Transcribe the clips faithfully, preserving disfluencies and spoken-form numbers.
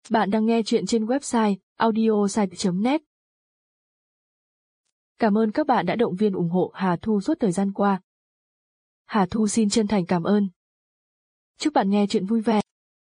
Bạn đang nghe chuyện trên website audiosite chấm net. Cảm ơn các bạn đã động viên ủng hộ Hà Thu suốt thời gian qua. Hà Thu xin chân thành cảm ơn. Chúc bạn nghe chuyện vui vẻ.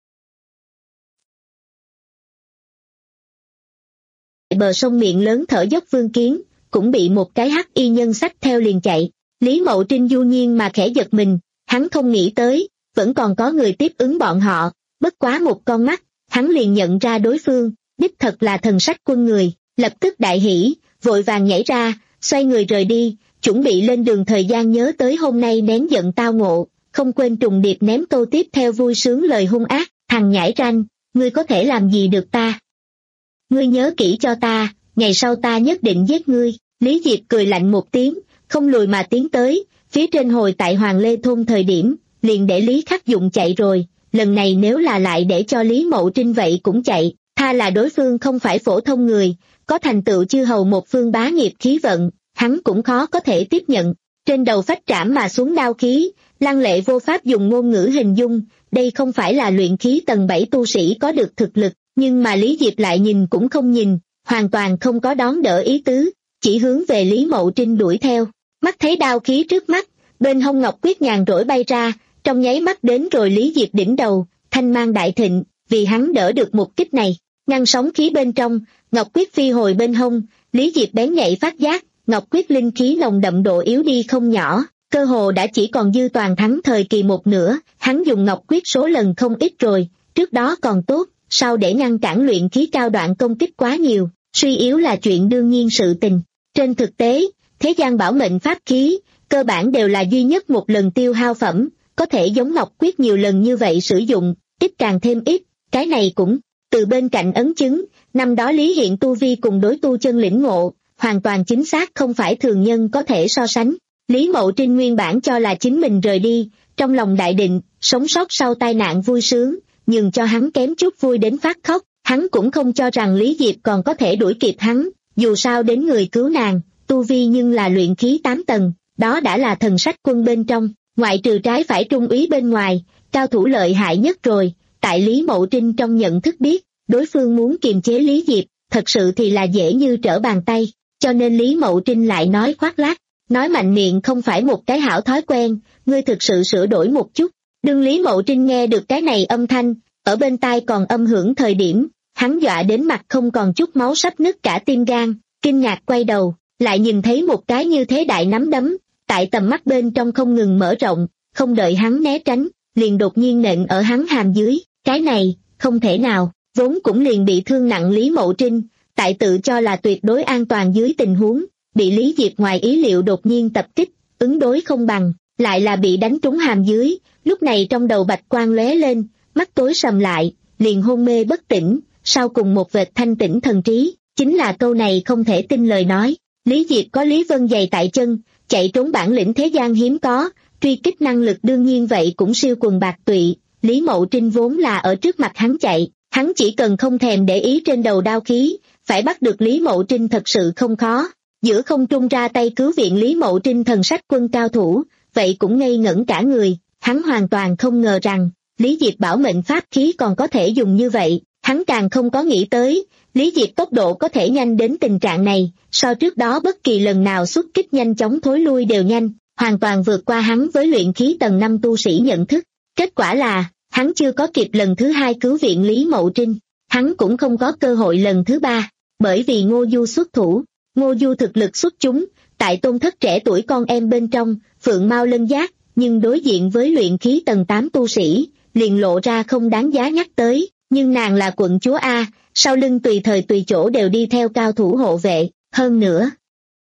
Bờ sông miệng lớn thở dốc Vương Kiến, cũng bị một cái hắc y nhân xách theo liền chạy. Lý Mậu Trinh du nhiên mà khẽ giật mình, hắn không nghĩ tới, vẫn còn có người tiếp ứng bọn họ, bất quá một con mắt, hắn liền nhận ra đối phương, đích thật là Thần Sách Quân người, lập tức đại hỉ, vội vàng nhảy ra, xoay người rời đi, chuẩn bị lên đường thời gian nhớ tới hôm nay nén giận tao ngộ, không quên trùng điệp ném câu tiếp theo vui sướng lời hung ác, thằng nhãi ranh, ngươi có thể làm gì được ta? Ngươi nhớ kỹ cho ta, ngày sau ta nhất định giết ngươi. Lý Diệp cười lạnh một tiếng, không lùi mà tiến tới, phía trên hồi tại Hoàng Lê Thôn thời điểm, liền để Lý Khắc Dụng chạy rồi, lần này nếu là lại để cho Lý Mậu Trinh vậy cũng chạy, tha là đối phương không phải phổ thông người, có thành tựu chư hầu một phương bá nghiệp khí vận, hắn cũng khó có thể tiếp nhận. Trên đầu phách trảm mà xuống đao khí, Lăng Lệ vô pháp dùng ngôn ngữ hình dung, đây không phải là luyện khí tầng bảy tu sĩ có được thực lực, nhưng mà Lý Diệp lại nhìn cũng không nhìn, hoàn toàn không có đón đỡ ý tứ, chỉ hướng về Lý Mậu Trinh đuổi theo. Mắt thấy đao khí trước mắt, bên hông ngọc quyết nhàn rỗi bay ra, trong nháy mắt đến rồi Lý Diệp đỉnh đầu, thanh mang đại thịnh, vì hắn đỡ được một kích này, ngăn sóng khí bên trong, ngọc quyết phi hồi bên hông, Lý Diệp bén nhạy phát giác, ngọc quyết linh khí nồng đậm độ yếu đi không nhỏ, cơ hồ đã chỉ còn dư toàn thắng thời kỳ một nửa, hắn dùng ngọc quyết số lần không ít rồi, trước đó còn tốt, sao để ngăn cản luyện khí cao đoạn công kích quá nhiều, suy yếu là chuyện đương nhiên sự tình. Trên thực tế, thế gian bảo mệnh pháp khí, cơ bản đều là duy nhất một lần tiêu hao phẩm, có thể giống ngọc quyết nhiều lần như vậy sử dụng, ít càng thêm ít, cái này cũng từ bên cạnh ấn chứng, năm đó Lý Hiện tu vi cùng đối tu chân lĩnh ngộ, hoàn toàn chính xác không phải thường nhân có thể so sánh. Lý Mậu Trinh nguyên bản cho là chính mình rời đi, trong lòng đại định, sống sót sau tai nạn vui sướng, nhưng cho hắn kém chút vui đến phát khóc, hắn cũng không cho rằng Lý Diệp còn có thể đuổi kịp hắn, dù sao đến người cứu nàng, tu vi nhưng là luyện khí tám tầng, đó đã là Thần Sách Quân bên trong, ngoại trừ trái phải trung úy bên ngoài, cao thủ lợi hại nhất rồi, tại Lý Mậu Trinh trong nhận thức biết, đối phương muốn kiềm chế Lý Diệp, thật sự thì là dễ như trở bàn tay, cho nên Lý Mậu Trinh lại nói khoác lác, nói mạnh miệng không phải một cái hảo thói quen, ngươi thực sự sửa đổi một chút. Đương Lý Mậu Trinh nghe được cái này âm thanh, ở bên tai còn âm hưởng thời điểm, hắn dọa đến mặt không còn chút máu sắp nứt cả tim gan, kinh ngạc quay đầu, lại nhìn thấy một cái như thế đại nắm đấm, tại tầm mắt bên trong không ngừng mở rộng, không đợi hắn né tránh, liền đột nhiên nện ở hắn hàm dưới, cái này, không thể nào, vốn cũng liền bị thương nặng Lý Mậu Trinh, tại tự cho là tuyệt đối an toàn dưới tình huống, bị Lý Diệp ngoài ý liệu đột nhiên tập kích, ứng đối không bằng, lại là bị đánh trúng hàm dưới, lúc này trong đầu bạch quang lóe lên, mắt tối sầm lại, liền hôn mê bất tỉnh, sau cùng một vệt thanh tỉnh thần trí, chính là câu này không thể tin lời nói. Lý Diệp có Lý Vân giày tại chân, chạy trốn bản lĩnh thế gian hiếm có, truy kích năng lực đương nhiên vậy cũng siêu quần bạc tụy, Lý Mậu Trinh vốn là ở trước mặt hắn chạy, hắn chỉ cần không thèm để ý trên đầu đao khí, phải bắt được Lý Mậu Trinh thật sự không khó. Giữa không trung ra tay cứu viện Lý Mậu Trinh Thần Sách Quân cao thủ, vậy cũng ngây ngẩn cả người, hắn hoàn toàn không ngờ rằng, Lý Diệp bảo mệnh pháp khí còn có thể dùng như vậy, hắn càng không có nghĩ tới, Lý Diệp tốc độ có thể nhanh đến tình trạng này, so trước đó bất kỳ lần nào xuất kích nhanh chóng thối lui đều nhanh, hoàn toàn vượt qua hắn với luyện khí tầng năm tu sĩ nhận thức. Kết quả là, hắn chưa có kịp lần thứ hai cứu viện Lý Mậu Trinh, hắn cũng không có cơ hội lần thứ ba, bởi vì Ngô Du xuất thủ. Ngô Du thực lực xuất chúng, tại tôn thất trẻ tuổi con em bên trong, phượng mao lân giác, nhưng đối diện với luyện khí tầng tám tu sĩ, liền lộ ra không đáng giá nhắc tới, nhưng nàng là quận chúa A, sau lưng tùy thời tùy chỗ đều đi theo cao thủ hộ vệ, hơn nữa.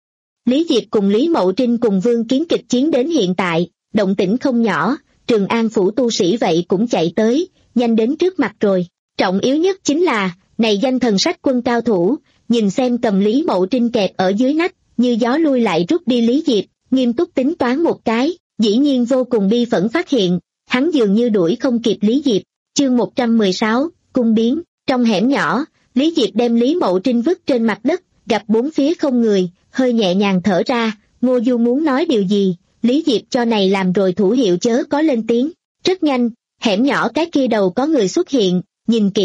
Lý Diệp cùng Lý Mậu Trinh cùng Vương Kiến kịch chiến đến hiện tại, động tĩnh không nhỏ, Trường An phủ tu sĩ vậy cũng chạy tới, nhanh đến trước mặt rồi, trọng yếu nhất chính là, này danh Thần Sách Quân cao thủ, nhìn xem cầm Lý Mậu Trinh kẹp ở dưới nách, như gió lui lại rút đi Lý Diệp, nghiêm túc tính toán một cái, dĩ nhiên vô cùng bi phẫn phát hiện, hắn dường như đuổi không kịp Lý Diệp. Chương một trăm mười sáu, cung biến, trong hẻm nhỏ, Lý Diệp đem Lý Mậu Trinh vứt trên mặt đất, gặp bốn phía không người, hơi nhẹ nhàng thở ra, Ngô Du muốn nói điều gì, Lý Diệp cho này làm rồi thủ hiệu chớ có lên tiếng. Rất nhanh, hẻm nhỏ cái kia đầu có người xuất hiện, nhìn kỹ,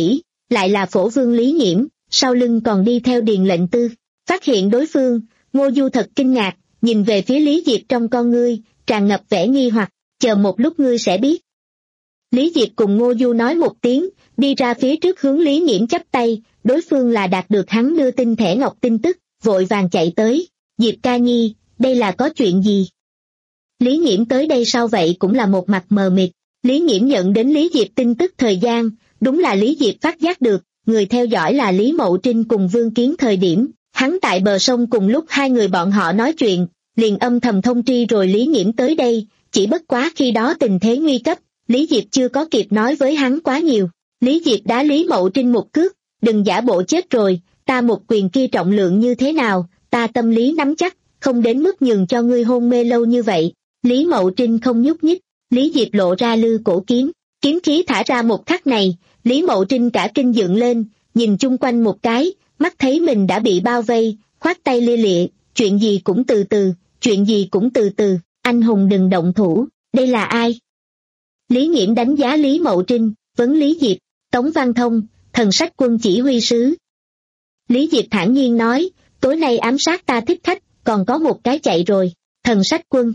lại là phổ vương Lý Nghiễm, sau lưng còn đi theo Điền Lệnh Tư. Phát hiện đối phương, Ngô Du thật kinh ngạc, nhìn về phía Lý Diệp trong con ngươi, tràn ngập vẻ nghi hoặc, chờ một lúc ngươi sẽ biết. Lý Diệp cùng Ngô Du nói một tiếng, đi ra phía trước hướng Lý Nghiễm chắp tay, đối phương là đạt được hắn đưa tin thẻ ngọc tin tức, vội vàng chạy tới. Diệp ca nhi, đây là có chuyện gì? Lý Nghiễm tới đây sau vậy cũng là một mặt mờ mịt. Lý Nghiễm nhận đến Lý Diệp tin tức thời gian, đúng là Lý Diệp phát giác được, người theo dõi là Lý Mậu Trinh cùng Vương Kiến thời điểm, hắn tại bờ sông cùng lúc hai người bọn họ nói chuyện, liền âm thầm thông tri rồi Lý Nghiễm tới đây, chỉ bất quá khi đó tình thế nguy cấp, Lý Diệp chưa có kịp nói với hắn quá nhiều. Lý Diệp đá Lý Mậu Trinh một cước, đừng giả bộ chết rồi, ta một quyền kia trọng lượng như thế nào, ta tâm lý nắm chắc, không đến mức nhường cho ngươi hôn mê lâu như vậy. Lý Mậu Trinh không nhúc nhích, Lý Diệp lộ ra lư cổ kiếm, kiếm khí thả ra một khắc này, Lý Mậu Trinh cả kinh dựng lên, nhìn chung quanh một cái, mắt thấy mình đã bị bao vây, khoát tay lia lịa, chuyện gì cũng từ từ, chuyện gì cũng từ từ, anh hùng đừng động thủ, đây là ai? Lý Nghiễm đánh giá Lý Mậu Trinh, vấn Lý Diệp, Tống Văn Thông, Thần Sách Quân chỉ huy sứ. Lý Diệp thản nhiên nói, tối nay ám sát ta thích khách, còn có một cái chạy rồi, Thần Sách Quân.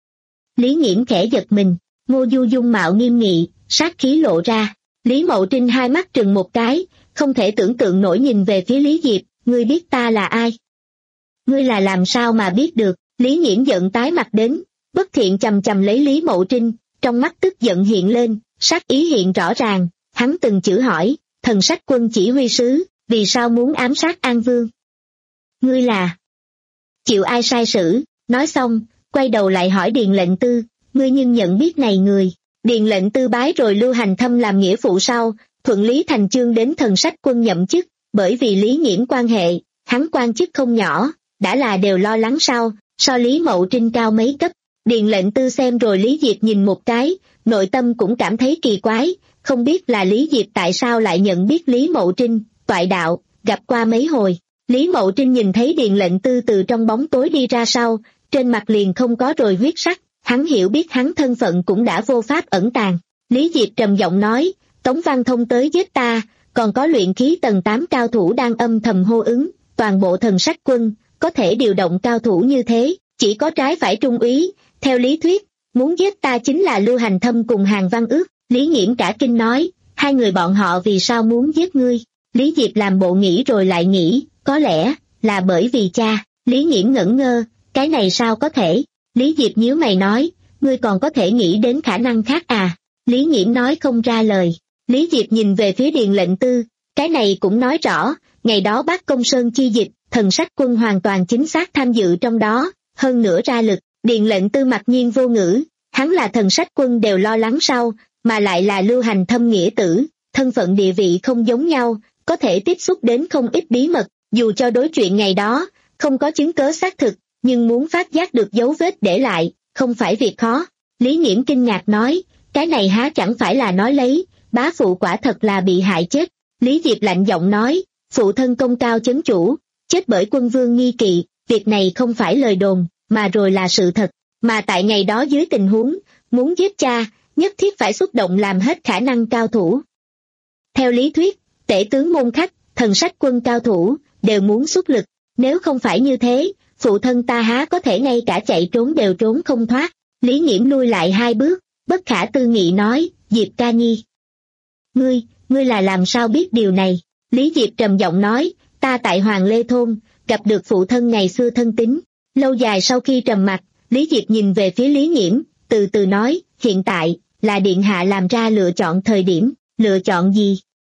Lý Nghiễm khẽ giật mình, Ngô Du dung mạo nghiêm nghị, sát khí lộ ra. Lý Mậu Trinh hai mắt trừng một cái, không thể tưởng tượng nổi nhìn về phía Lý Diệp, ngươi biết ta là ai? Ngươi là làm sao mà biết được? Lý Nghiễm giận tái mặt đến, bất thiện chầm chầm lấy Lý Mậu Trinh, trong mắt tức giận hiện lên, sát ý hiện rõ ràng, hắn từng chữ hỏi, Thần Sách Quân chỉ huy sứ, vì sao muốn ám sát An Vương? Ngươi là? Chịu ai sai sử? Nói xong, quay đầu lại hỏi Điền Lệnh Tư, ngươi nhưng nhận biết này người? Điền Lệnh Tư bái rồi Lưu Hành Thâm làm nghĩa phụ sau, thuận lý thành chương đến Thần Sách Quân nhậm chức, bởi vì Lý Nghiễm quan hệ, hắn quan chức không nhỏ, đã là đều lo lắng sao, so Lý Mậu Trinh cao mấy cấp. Điền Lệnh Tư xem rồi Lý Diệp nhìn một cái, nội tâm cũng cảm thấy kỳ quái, không biết là Lý Diệp tại sao lại nhận biết Lý Mậu Trinh, toại đạo, gặp qua mấy hồi. Lý Mậu Trinh nhìn thấy Điền Lệnh Tư từ trong bóng tối đi ra sau, trên mặt liền không có rồi huyết sắc, hắn hiểu biết hắn thân phận cũng đã vô pháp ẩn tàng. Lý Diệp trầm giọng nói, Tống Văn Thông tới giết ta, còn có luyện khí tầng tám cao thủ đang âm thầm hô ứng, toàn bộ Thần Sách Quân, có thể điều động cao thủ như thế, chỉ có trái phải trung úy, theo lý thuyết, muốn giết ta chính là Lưu Hành Thâm cùng Hàn Văn Ước. Lý Nghiễm cả kinh nói, hai người bọn họ vì sao muốn giết ngươi? Lý Diệp làm bộ nghĩ rồi lại nghĩ, có lẽ là bởi vì cha. Lý Nghiễm ngẩn ngơ, cái này sao có thể? Lý Diệp nhíu mày nói, ngươi còn có thể nghĩ đến khả năng khác à? Lý Nghiễm nói không ra lời. Lý Diệp nhìn về phía Điền Lệnh Tư, cái này cũng nói rõ, ngày đó Bắc Công Sơn chi dịch, Thần Sách Quân hoàn toàn chính xác tham dự trong đó, hơn nữa ra lực. Điền Lệnh Tư mặc nhiên vô ngữ, hắn là Thần Sách Quân đều lo lắng sau, mà lại là Lưu Hành Thâm nghĩa tử, thân phận địa vị không giống nhau, có thể tiếp xúc đến không ít bí mật, dù cho đối chuyện ngày đó, không có chứng cớ xác thực, nhưng muốn phát giác được dấu vết để lại, không phải việc khó. Lý Nghiễm kinh ngạc nói, cái này há chẳng phải là nói lấy, bá phụ quả thật là bị hại chết. Lý Diệp lạnh giọng nói, phụ thân công cao chấn chủ, chết bởi quân vương nghi kỵ, việc này không phải lời đồn, mà rồi là sự thật, mà tại ngày đó dưới tình huống, muốn giết cha, nhất thiết phải xúc động làm hết khả năng cao thủ. Theo lý thuyết, tể tướng môn khách, Thần Sách Quân cao thủ, đều muốn xuất lực, nếu không phải như thế, phụ thân ta há có thể ngay cả chạy trốn đều trốn không thoát. Lý Nghiễm lui lại hai bước, bất khả tư nghị nói, Diệp ca nhi. Ngươi, ngươi là làm sao biết điều này? Lý Diệp trầm giọng nói, ta tại Hoàng Lê Thôn, gặp được phụ thân ngày xưa thân tín. Lâu dài sau khi trầm mặc, Lý Diệp nhìn về phía Lý Nghiễm, từ từ nói, hiện tại, là Điện Hạ làm ra lựa chọn thời điểm, lựa chọn gì?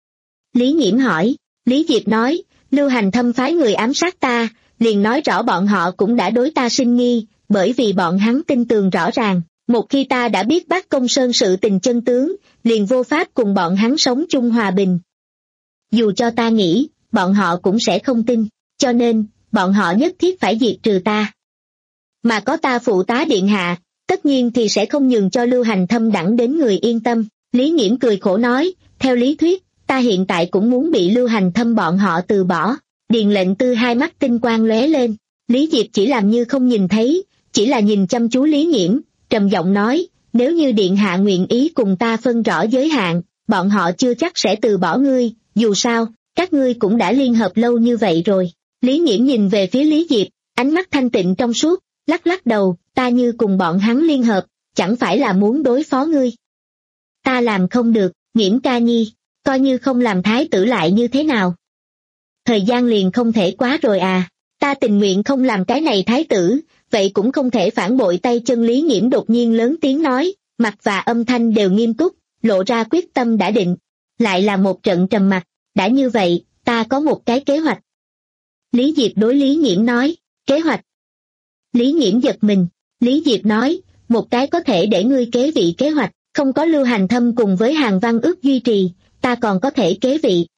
Lý Nghiễm hỏi, Lý Diệp nói, Lưu Hành Thâm phái người ám sát ta, liền nói rõ bọn họ cũng đã đối ta sinh nghi, bởi vì bọn hắn tin tường rõ ràng, một khi ta đã biết Bắc Công Sơn sự tình chân tướng, liền vô pháp cùng bọn hắn sống chung hòa bình. Dù cho ta nghĩ, bọn họ cũng sẽ không tin, cho nên, bọn họ nhất thiết phải diệt trừ ta. Mà có ta phụ tá điện hạ, tất nhiên thì sẽ không nhường cho Lưu Hành Thâm đẳng đến người yên tâm. Lý Nghiễm cười khổ nói, theo lý thuyết, ta hiện tại cũng muốn bị Lưu Hành Thâm bọn họ từ bỏ. Điền Lệnh Tư hai mắt tinh quang lóe lên, Lý Diệp chỉ làm như không nhìn thấy, chỉ là nhìn chăm chú Lý Nghiễm, trầm giọng nói, nếu như điện hạ nguyện ý cùng ta phân rõ giới hạn, bọn họ chưa chắc sẽ từ bỏ ngươi, dù sao, các ngươi cũng đã liên hợp lâu như vậy rồi. Lý Nghiễm nhìn về phía Lý Diệp, ánh mắt thanh tịnh trong suốt, lắc lắc đầu, ta như cùng bọn hắn liên hợp, chẳng phải là muốn đối phó ngươi. Ta làm không được, Nghiễm ca nhi, coi như không làm thái tử lại như thế nào. Thời gian liền không thể quá rồi à, ta tình nguyện không làm cái này thái tử, vậy cũng không thể phản bội tay chân. Lý Nghiễm đột nhiên lớn tiếng nói, mặt và âm thanh đều nghiêm túc, lộ ra quyết tâm đã định. Lại là một trận trầm mặc, đã như vậy, ta có một cái kế hoạch. Lý Diệp đối Lý Nghiễm nói, kế hoạch. Lý Nghiễm giật mình, Lý Diệp nói, một cái có thể để ngươi kế vị kế hoạch, không có Lưu Hành Thâm cùng với Hàn Văn Ước duy trì, ta còn có thể kế vị.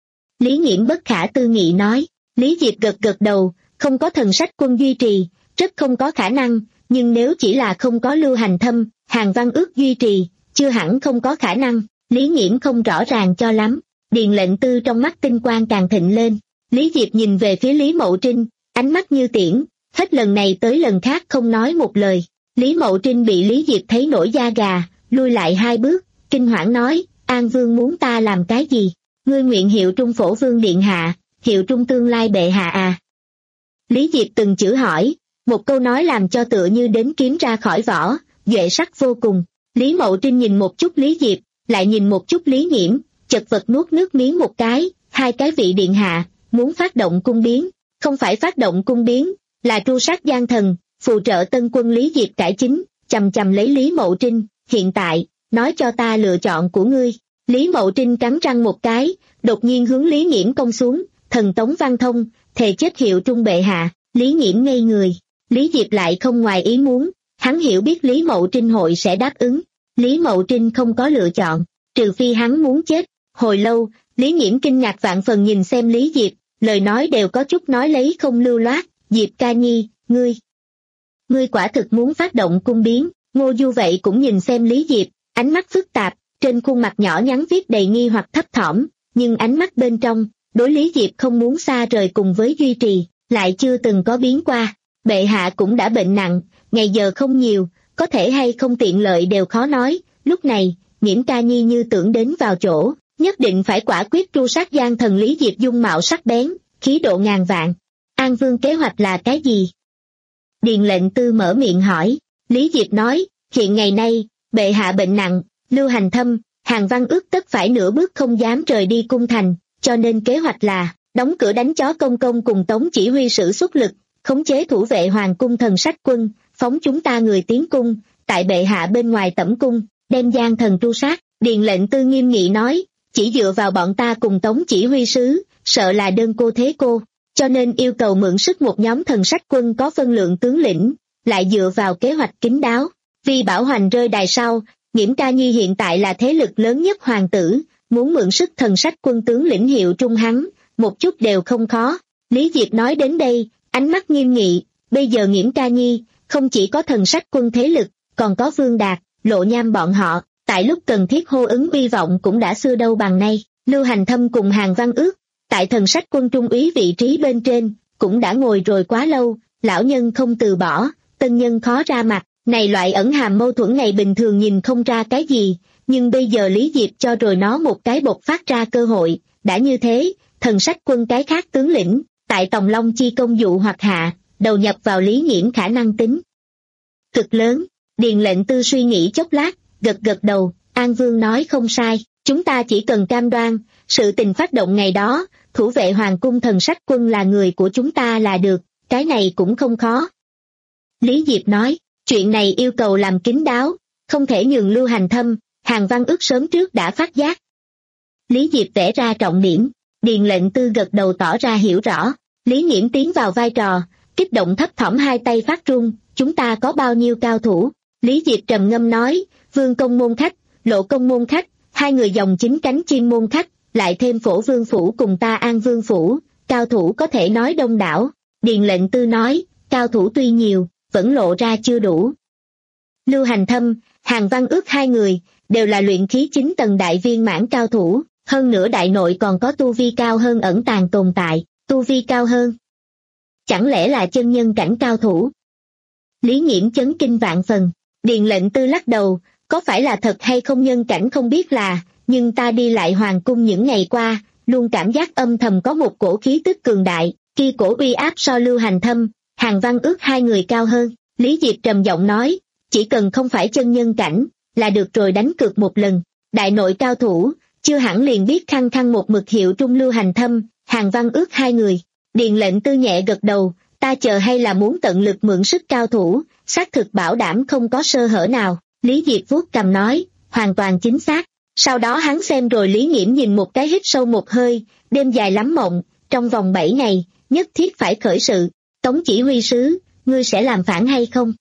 Lý Nghiễm bất khả tư nghị nói, Lý Diệp gật gật đầu, không có Thần Sách Quân duy trì, rất không có khả năng, nhưng nếu chỉ là không có Lưu Hành Thâm, Hàn Văn Ước duy trì, chưa hẳn không có khả năng. Lý Nghiễm không rõ ràng cho lắm, Điền Lệnh Tư trong mắt tinh quang càng thịnh lên. Lý Diệp nhìn về phía Lý Mậu Trinh, ánh mắt như tiễn, hết lần này tới lần khác không nói một lời. Lý Mậu Trinh bị Lý Diệp thấy nổi da gà, lui lại hai bước, kinh hoảng nói, An Vương muốn ta làm cái gì? Ngươi nguyện hiệu trung phổ vương điện hạ, hiệu trung tương lai bệ hạ à? Lý Diệp từng chữ hỏi, một câu nói làm cho tựa như đến kiếm ra khỏi vỏ, duệ sắc vô cùng. Lý Mậu Trinh nhìn một chút Lý Diệp, lại nhìn một chút Lý Nghiễm, chật vật nuốt nước miếng một cái, hai cái vị điện hạ, muốn phát động cung biến, không phải phát động cung biến, là tru sát gian thần, phù trợ tân quân. Lý Diệp cải chính, chầm chầm lấy Lý Mậu Trinh, hiện tại, nói cho ta lựa chọn của ngươi. Lý Mậu Trinh cắn răng một cái, đột nhiên hướng Lý Nghiễm công xuống, thần tống văn thông, thề chết hiệu trung bệ hạ. Lý Nghiễm ngây người, Lý Diệp lại không ngoài ý muốn, hắn hiểu biết Lý Mậu Trinh hội sẽ đáp ứng. Lý Mậu Trinh không có lựa chọn, trừ phi hắn muốn chết. Hồi lâu, Lý Nghiễm kinh ngạc vạn phần nhìn xem Lý Diệp, lời nói đều có chút nói lấy không lưu loát, Diệp ca nhi, ngươi. Ngươi quả thực muốn phát động cung biến. Ngô Du vậy cũng nhìn xem Lý Diệp, ánh mắt phức tạp, trên khuôn mặt nhỏ nhắn viết đầy nghi hoặc thấp thỏm, nhưng ánh mắt bên trong, đối Lý Diệp không muốn xa rời cùng với duy trì, lại chưa từng có biến qua. Bệ hạ cũng đã bệnh nặng, ngày giờ không nhiều, có thể hay không tiện lợi đều khó nói. Lúc này, Nghiễm ca nhi như tưởng đến vào chỗ, nhất định phải quả quyết tru sát gian thần. Lý Diệp dung mạo sắc bén, khí độ ngàn vạn. An Vương kế hoạch là cái gì? Điền Lệnh Tư mở miệng hỏi. Lý Diệp nói, hiện ngày nay, bệ hạ bệnh nặng, Lưu Hành Thâm, Hàn Văn Ước tất phải nửa bước không dám rời đi cung thành, cho nên kế hoạch là, đóng cửa đánh chó công công cùng Tống chỉ huy sử xuất lực, khống chế thủ vệ hoàng cung Thần Sách Quân, phóng chúng ta người tiến cung, tại bệ hạ bên ngoài tẩm cung, đem gian thần tru sát. Điền Lệnh Tư nghiêm nghị nói, chỉ dựa vào bọn ta cùng Tống chỉ huy sứ, sợ là đơn cô thế cô, cho nên yêu cầu mượn sức một nhóm Thần Sách Quân có phân lượng tướng lĩnh, lại dựa vào kế hoạch kín đáo. Vì Bảo Hoành rơi đài sau, Nghiễm ca nhi hiện tại là thế lực lớn nhất hoàng tử, muốn mượn sức Thần Sách Quân tướng lĩnh hiệu trung hắn, một chút đều không khó. Lý Diệp nói đến đây, ánh mắt nghiêm nghị, bây giờ Nghiễm ca nhi, không chỉ có Thần Sách Quân thế lực, còn có Vương Đạt, Lộ Nham bọn họ, tại lúc cần thiết hô ứng uy vọng cũng đã xưa đâu bằng nay. Lưu Hành Thâm cùng Hàn Văn Ước, tại Thần Sách Quân trung úy vị trí bên trên, cũng đã ngồi rồi quá lâu, lão nhân không từ bỏ, tân nhân khó ra mặt. Này loại ẩn hàm mâu thuẫn này bình thường nhìn không ra cái gì, nhưng bây giờ Lý Diệp cho rồi nó một cái bộc phát ra cơ hội. Đã như thế, Thần Sách Quân cái khác tướng lĩnh, tại Tòng Long chi công dụ hoặc hạ, đầu nhập vào Lý Nghiễm khả năng tính cực lớn. Điền Lệnh Tư suy nghĩ chốc lát, gật gật đầu, An Vương nói không sai, chúng ta chỉ cần cam đoan, sự tình phát động ngày đó, thủ vệ hoàng cung Thần Sách Quân là người của chúng ta là được, cái này cũng không khó. Lý Diệp nói, chuyện này yêu cầu làm kín đáo, không thể nhường Lưu Hành Thâm, Hàn Văn Ước sớm trước đã phát giác. Lý Diệp vẽ ra trọng điểm, Điền Lệnh Tư gật đầu tỏ ra hiểu rõ. Lý Nghiễm tiến vào vai trò, kích động thấp thỏm hai tay phát run, chúng ta có bao nhiêu cao thủ? Lý Diệp trầm ngâm nói, Vương công môn khách, Lộ công môn khách, hai người dòng chính cánh chim môn khách, lại thêm Phổ Vương phủ cùng ta An Vương phủ, cao thủ có thể nói đông đảo. Điền Lệnh Tư nói, cao thủ tuy nhiều, vẫn lộ ra chưa đủ. Lưu Hành Thâm, Hàn Văn Ước hai người, đều là luyện khí chín tầng đại viên mãn cao thủ, hơn nữa đại nội còn có tu vi cao hơn ẩn tàng tồn tại, tu vi cao hơn. Chẳng lẽ là chân nhân cảnh cao thủ? Lý Nghiễm chấn kinh vạn phần, Điền Lệnh Tư lắc đầu, có phải là thật hay không nhân cảnh không biết là, nhưng ta đi lại hoàng cung những ngày qua, luôn cảm giác âm thầm có một cổ khí tức cường đại, kia cổ uy áp so Lưu Hành Thâm, Hàn Văn Ước hai người cao hơn. Lý Diệp trầm giọng nói, chỉ cần không phải chân nhân cảnh, là được rồi, đánh cược một lần. Đại nội cao thủ, chưa hẳn liền biết khăng khăng một mực hiệu trung Lưu Hành Thâm, Hàn Văn Ước hai người. Điền lệnh tư nhẹ gật đầu, ta chờ hay là muốn tận lực mượn sức cao thủ, xác thực bảo đảm không có sơ hở nào. Lý Diệp vuốt cằm nói, hoàn toàn chính xác. Sau đó hắn xem rồi Lý Nghiễm nhìn một cái, hít sâu một hơi, đêm dài lắm mộng, trong vòng bảy ngày, nhất thiết phải khởi sự. Tống chỉ huy sứ, ngươi sẽ làm phản hay không?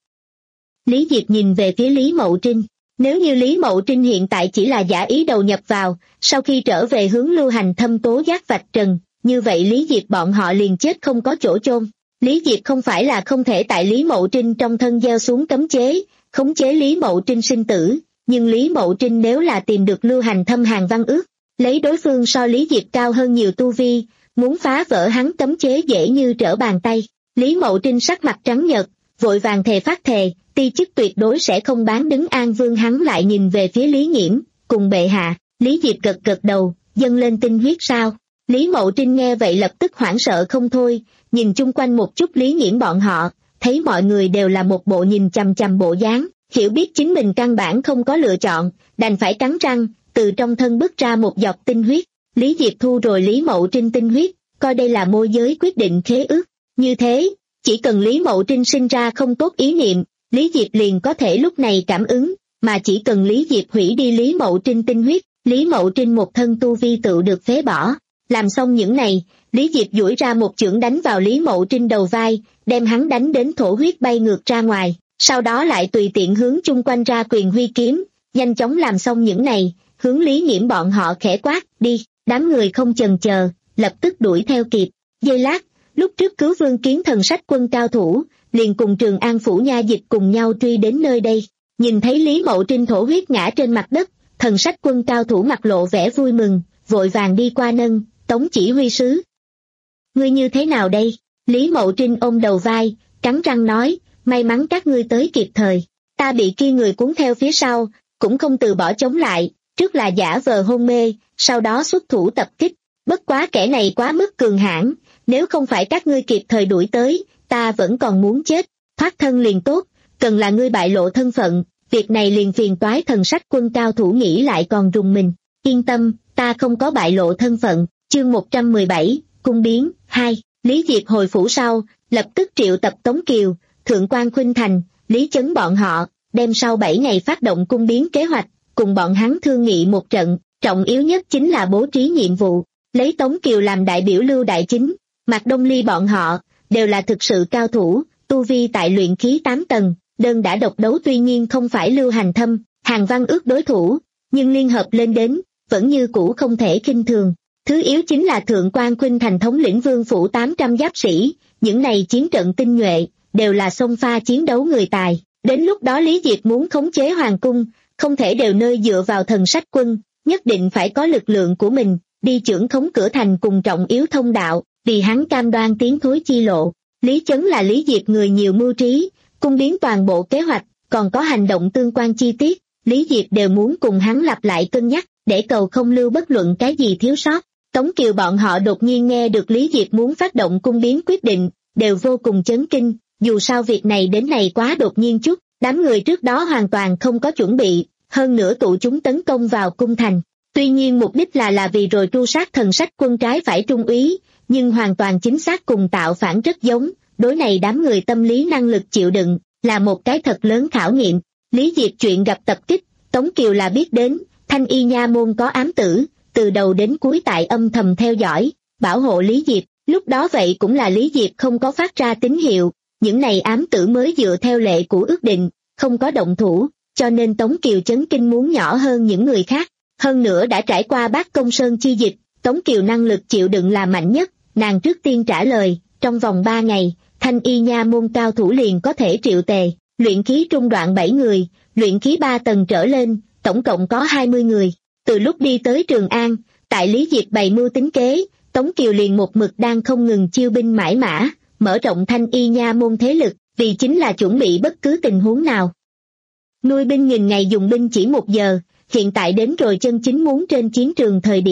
Lý Diệp nhìn về phía Lý Mậu Trinh. Nếu như Lý Mậu Trinh hiện tại chỉ là giả ý đầu nhập vào, sau khi trở về hướng Lưu Hành Thâm tố giác vạch trần, như vậy Lý Diệp bọn họ liền chết không có chỗ chôn. Lý Diệp không phải là không thể tại Lý Mậu Trinh trong thân gieo xuống cấm chế, khống chế Lý Mậu Trinh sinh tử, nhưng Lý Mậu Trinh nếu là tìm được Lưu Hành Thâm Hàn Văn Ước, lấy đối phương so Lý Diệp cao hơn nhiều tu vi, muốn phá vỡ hắn cấm chế dễ như trở bàn tay. Lý Mậu Trinh sắc mặt trắng nhợt, vội vàng thề phát thề, ti chức tuyệt đối sẽ không bán đứng An Vương. Hắn lại nhìn về phía Lý Nghiễm, cùng bệ hạ. Lý Diệp gật gật đầu, dâng lên tinh huyết sao? Lý Mậu Trinh nghe vậy lập tức hoảng sợ không thôi, nhìn chung quanh một chút Lý Nghiễm bọn họ, thấy mọi người đều là một bộ nhìn chằm chằm bộ dáng, hiểu biết chính mình căn bản không có lựa chọn, đành phải cắn răng, từ trong thân bước ra một giọt tinh huyết. Lý Diệp thu rồi Lý Mậu Trinh tinh huyết, coi đây là môi giới quyết định khế ước. Như thế, chỉ cần Lý Mậu Trinh sinh ra không tốt ý niệm, Lý Diệp liền có thể lúc này cảm ứng, mà chỉ cần Lý Diệp hủy đi Lý Mậu Trinh tinh huyết, Lý Mậu Trinh một thân tu vi tự được phế bỏ. Làm xong những này, Lý Diệp duỗi ra một chưởng đánh vào Lý Mậu Trinh đầu vai, đem hắn đánh đến thổ huyết bay ngược ra ngoài, sau đó lại tùy tiện hướng chung quanh ra quyền huy kiếm, nhanh chóng làm xong những này, hướng Lý Nghiễm bọn họ khẽ quát, đi. Đám người không chần chờ, lập tức đuổi theo kịp. Giây lát, lúc trước cứu Vương Kiến thần sách quân cao thủ, liền cùng Trường An phủ nha dịch cùng nhau truy đến nơi đây. Nhìn thấy Lý Mậu Trinh thổ huyết ngã trên mặt đất, thần sách quân cao thủ mặt lộ vẻ vui mừng, vội vàng đi qua nâng, Tống chỉ huy sứ. Ngươi như thế nào đây? Lý Mậu Trinh ôm đầu vai, cắn răng nói, may mắn các ngươi tới kịp thời. Ta bị kia người cuốn theo phía sau, cũng không từ bỏ chống lại, trước là giả vờ hôn mê, sau đó xuất thủ tập kích. Bất quá kẻ này quá mức cường hãn, nếu không phải các ngươi kịp thời đuổi tới, ta vẫn còn muốn chết. Thoát thân liền tốt, cần là ngươi bại lộ thân phận, việc này liền phiền toái. Thần sách quân cao thủ nghĩ lại còn rùng mình. Yên tâm, ta không có bại lộ thân phận. Chương một trăm mười bảy, Cung biến, hai. Lý Diệp hồi phủ sau, lập tức triệu tập Tống Kiều, Thượng quan Khuynh Thành, Lý Chấn bọn họ, đem sau bảy ngày phát động cung biến kế hoạch, cùng bọn hắn thương nghị một trận. Trọng yếu nhất chính là bố trí nhiệm vụ, lấy Tống Kiều làm đại biểu Lưu Đại Chính, Mạc Đông Ly bọn họ, đều là thực sự cao thủ, tu vi tại luyện khí tám tầng, đơn đã độc đấu tuy nhiên không phải Lưu Hành Thâm, Hàn Văn Ước đối thủ, nhưng liên hợp lên đến, vẫn như cũ không thể khinh thường. Thứ yếu chính là Thượng quan Khuynh Thành thống lĩnh Vương phủ tám trăm giáp sĩ, những này chiến trận tinh nhuệ, đều là sông pha chiến đấu người tài. Đến lúc đó Lý Diệp muốn khống chế hoàng cung, không thể đều nơi dựa vào thần sách quân, nhất định phải có lực lượng của mình, đi chưởng khống cửa thành cùng trọng yếu thông đạo, vì hắn cam đoan tiến thối chi lộ. Lý Chấn là Lý Diệp người nhiều mưu trí, cung biến toàn bộ kế hoạch, còn có hành động tương quan chi tiết, Lý Diệp đều muốn cùng hắn lặp lại cân nhắc, để cầu không lưu bất luận cái gì thiếu sót. Tống Kiều bọn họ đột nhiên nghe được Lý Diệp muốn phát động cung biến quyết định, đều vô cùng chấn kinh, dù sao việc này đến này quá đột nhiên chút, đám người trước đó hoàn toàn không có chuẩn bị, hơn nữa tụ chúng tấn công vào cung thành. Tuy nhiên mục đích là là vì rồi tru sát thần sách quân trái phải trung úy, nhưng hoàn toàn chính xác cùng tạo phản rất giống, đối này đám người tâm lý năng lực chịu đựng, là một cái thật lớn khảo nghiệm. Lý Diệp chuyện gặp tập kích, Tống Kiều là biết đến, Thanh Y Nha môn có ám tử, từ đầu đến cuối tại âm thầm theo dõi, bảo hộ Lý Diệp, lúc đó vậy cũng là Lý Diệp không có phát ra tín hiệu, những này ám tử mới dựa theo lệ của ước định, không có động thủ, cho nên Tống Kiều chấn kinh muốn nhỏ hơn những người khác. Hơn nữa đã trải qua Bát Công Sơn chi dịch, Tống Kiều năng lực chịu đựng là mạnh nhất, nàng trước tiên trả lời, trong vòng ba ngày, Thanh Y Nha môn cao thủ liền có thể triệu tề, luyện khí trung đoạn bảy người, luyện khí ba tầng trở lên, tổng cộng có hai mươi người. Từ lúc đi tới Trường An, tại Lý Diệp bày mưu tính kế, Tống Kiều liền một mực đang không ngừng chiêu binh mãi mã, mở rộng Thanh Y Nha môn thế lực, vì chính là chuẩn bị bất cứ tình huống nào. Nuôi binh nghìn ngày dùng binh chỉ một giờ, hiện tại đến rồi chân chính muốn trên chiến trường thời điểm,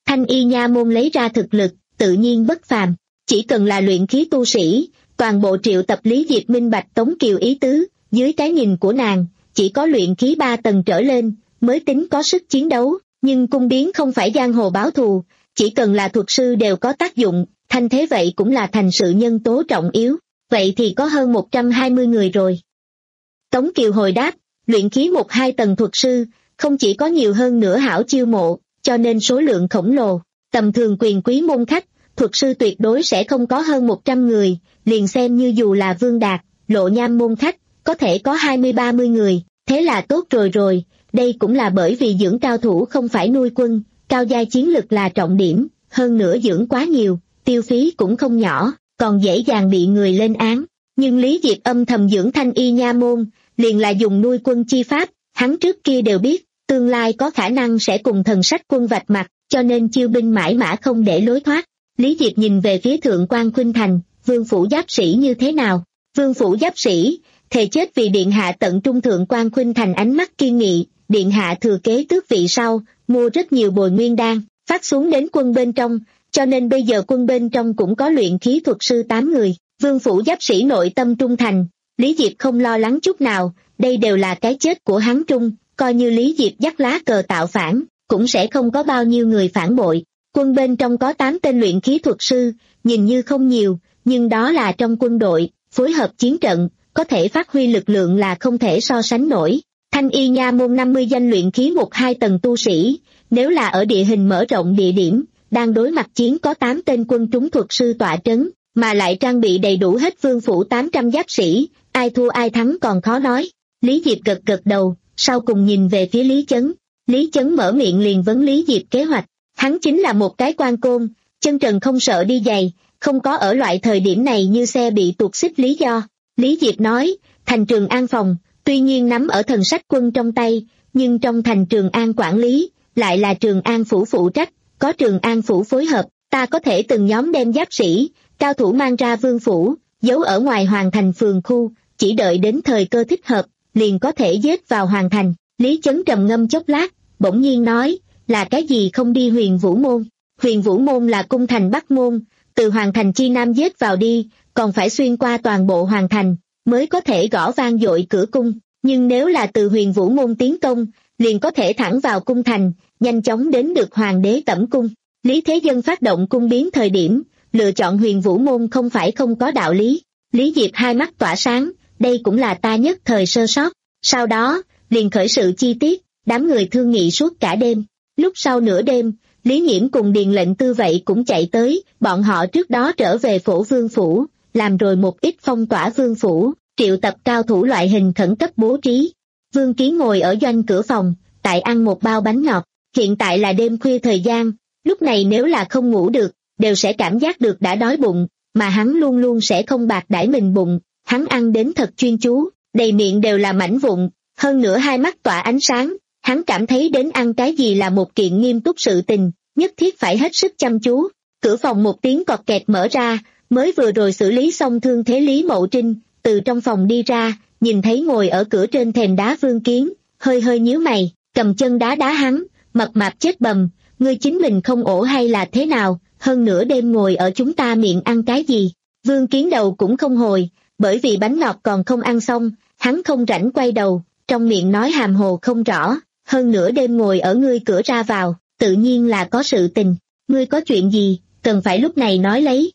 Thanh y nha môn lấy ra thực lực, tự nhiên bất phàm, chỉ cần là luyện khí tu sĩ, toàn bộ triệu tập Lý Diệp minh bạch Tống Kiều ý tứ, dưới cái nhìn của nàng, chỉ có luyện khí ba tầng trở lên, mới tính có sức chiến đấu, nhưng cung biến không phải giang hồ báo thù, chỉ cần là thuật sư đều có tác dụng, thanh thế vậy cũng là thành sự nhân tố trọng yếu, vậy thì có hơn một trăm hai mươi người rồi. Tống Kiều hồi đáp, luyện khí một hai tầng thuật sư, không chỉ có nhiều hơn nữa hảo chiêu mộ, cho nên số lượng khổng lồ, tầm thường quyền quý môn khách, thuật sư tuyệt đối sẽ không có hơn một trăm người, liền xem như dù là Vương Đạt, Lộ Nham môn khách, có thể có hai mươi ba mươi người, thế là tốt rồi rồi, đây cũng là bởi vì dưỡng cao thủ không phải nuôi quân, cao giai chiến lực là trọng điểm, hơn nữa dưỡng quá nhiều, tiêu phí cũng không nhỏ, còn dễ dàng bị người lên án, nhưng Lý Diệp âm thầm dưỡng thanh y nha môn, liền là dùng nuôi quân chi pháp, hắn trước kia đều biết, tương lai có khả năng sẽ cùng thần sách quân vạch mặt, cho nên chiêu binh mãi mã không để lối thoát. Lý Diệp nhìn về phía thượng quan Khuynh Thành, vương phủ giáp sĩ như thế nào? Vương phủ giáp sĩ, thề chết vì điện hạ tận trung. Thượng quan Khuynh Thành ánh mắt kiên nghị, điện hạ thừa kế tước vị sau, mua rất nhiều bồi nguyên đan, phát xuống đến quân bên trong, cho nên bây giờ quân bên trong cũng có luyện khí thuật sư tám người, vương phủ giáp sĩ nội tâm trung thành, Lý Diệp không lo lắng chút nào, đây đều là cái chết của hắn trung, coi như Lý Diệp dắt lá cờ tạo phản, cũng sẽ không có bao nhiêu người phản bội. Quân bên trong có tám tên luyện khí thuật sư, nhìn như không nhiều, nhưng đó là trong quân đội, phối hợp chiến trận, có thể phát huy lực lượng là không thể so sánh nổi. Thanh y nha môn năm mươi danh luyện khí một hai tầng tu sĩ, nếu là ở địa hình mở rộng địa điểm, đang đối mặt chiến có tám tên quân trúng thuật sư tọa trấn, mà lại trang bị đầy đủ hết vương phủ tám trăm giáp sĩ, ai thua ai thắng còn khó nói. Lý Diệp gật gật đầu, sau cùng nhìn về phía Lý Chấn. Lý Chấn mở miệng liền vấn Lý Diệp kế hoạch. Hắn chính là một cái quan côn, chân trần không sợ đi giày, không có ở loại thời điểm này như xe bị tuột xích lý do. Lý Diệp nói, thành Trường An phòng, tuy nhiên nắm ở thần sách quân trong tay, nhưng trong thành Trường An quản lý, lại là Trường An phủ phụ trách, có Trường An phủ phối hợp, ta có thể từng nhóm đem giáp sĩ, cao thủ mang ra vương phủ, giấu ở ngoài hoàng thành phường khu, chỉ đợi đến thời cơ thích hợp, liền có thể giết vào hoàng thành. Lý Chấn trầm ngâm chốc lát, bỗng nhiên nói, là cái gì không đi Huyền Vũ Môn? Huyền Vũ Môn là cung thành Bắc Môn, từ hoàng thành chi nam giết vào đi, còn phải xuyên qua toàn bộ hoàng thành, mới có thể gõ vang dội cửa cung, nhưng nếu là từ Huyền Vũ Môn tiến công, liền có thể thẳng vào cung thành, nhanh chóng đến được hoàng đế tẩm cung. Lý Thế Dân phát động cung biến thời điểm, lựa chọn Huyền Vũ Môn không phải không có đạo lý. Lý Diệp hai mắt tỏa sáng, đây cũng là ta nhất thời sơ sót. Sau đó, liền khởi sự chi tiết, đám người thương nghị suốt cả đêm. Lúc sau nửa đêm, Lý Nghiễm cùng Điền Lệnh Tư vậy cũng chạy tới, bọn họ trước đó trở về phổ vương phủ, làm rồi một ít phong tỏa vương phủ, triệu tập cao thủ loại hình khẩn cấp bố trí. Vương Kiến ngồi ở doanh cửa phòng, tại ăn một bao bánh ngọt, hiện tại là đêm khuya thời gian, lúc này nếu là không ngủ được, đều sẽ cảm giác được đã đói bụng, mà hắn luôn luôn sẽ không bạc đãi mình bụng, hắn ăn đến thật chuyên chú, đầy miệng đều là mảnh vụn, hơn nữa hai mắt tỏa ánh sáng. Hắn cảm thấy đến ăn cái gì là một kiện nghiêm túc sự tình, nhất thiết phải hết sức chăm chú. Cửa phòng một tiếng cọt kẹt mở ra, mới vừa rồi xử lý xong thương thế Lý Mậu Trinh, từ trong phòng đi ra, nhìn thấy ngồi ở cửa trên thềm đá Vương Kiến, hơi hơi nhíu mày, cầm chân đá đá hắn, mập mạp chết bầm, ngươi chính mình không ổ hay là thế nào, hơn nửa đêm ngồi ở chúng ta miệng ăn cái gì. Vương Kiến đầu cũng không hồi, bởi vì bánh ngọt còn không ăn xong, hắn không rảnh quay đầu, trong miệng nói hàm hồ không rõ. Hơn nửa đêm ngồi ở ngươi cửa ra vào, tự nhiên là có sự tình, ngươi có chuyện gì, cần phải lúc này nói lấy.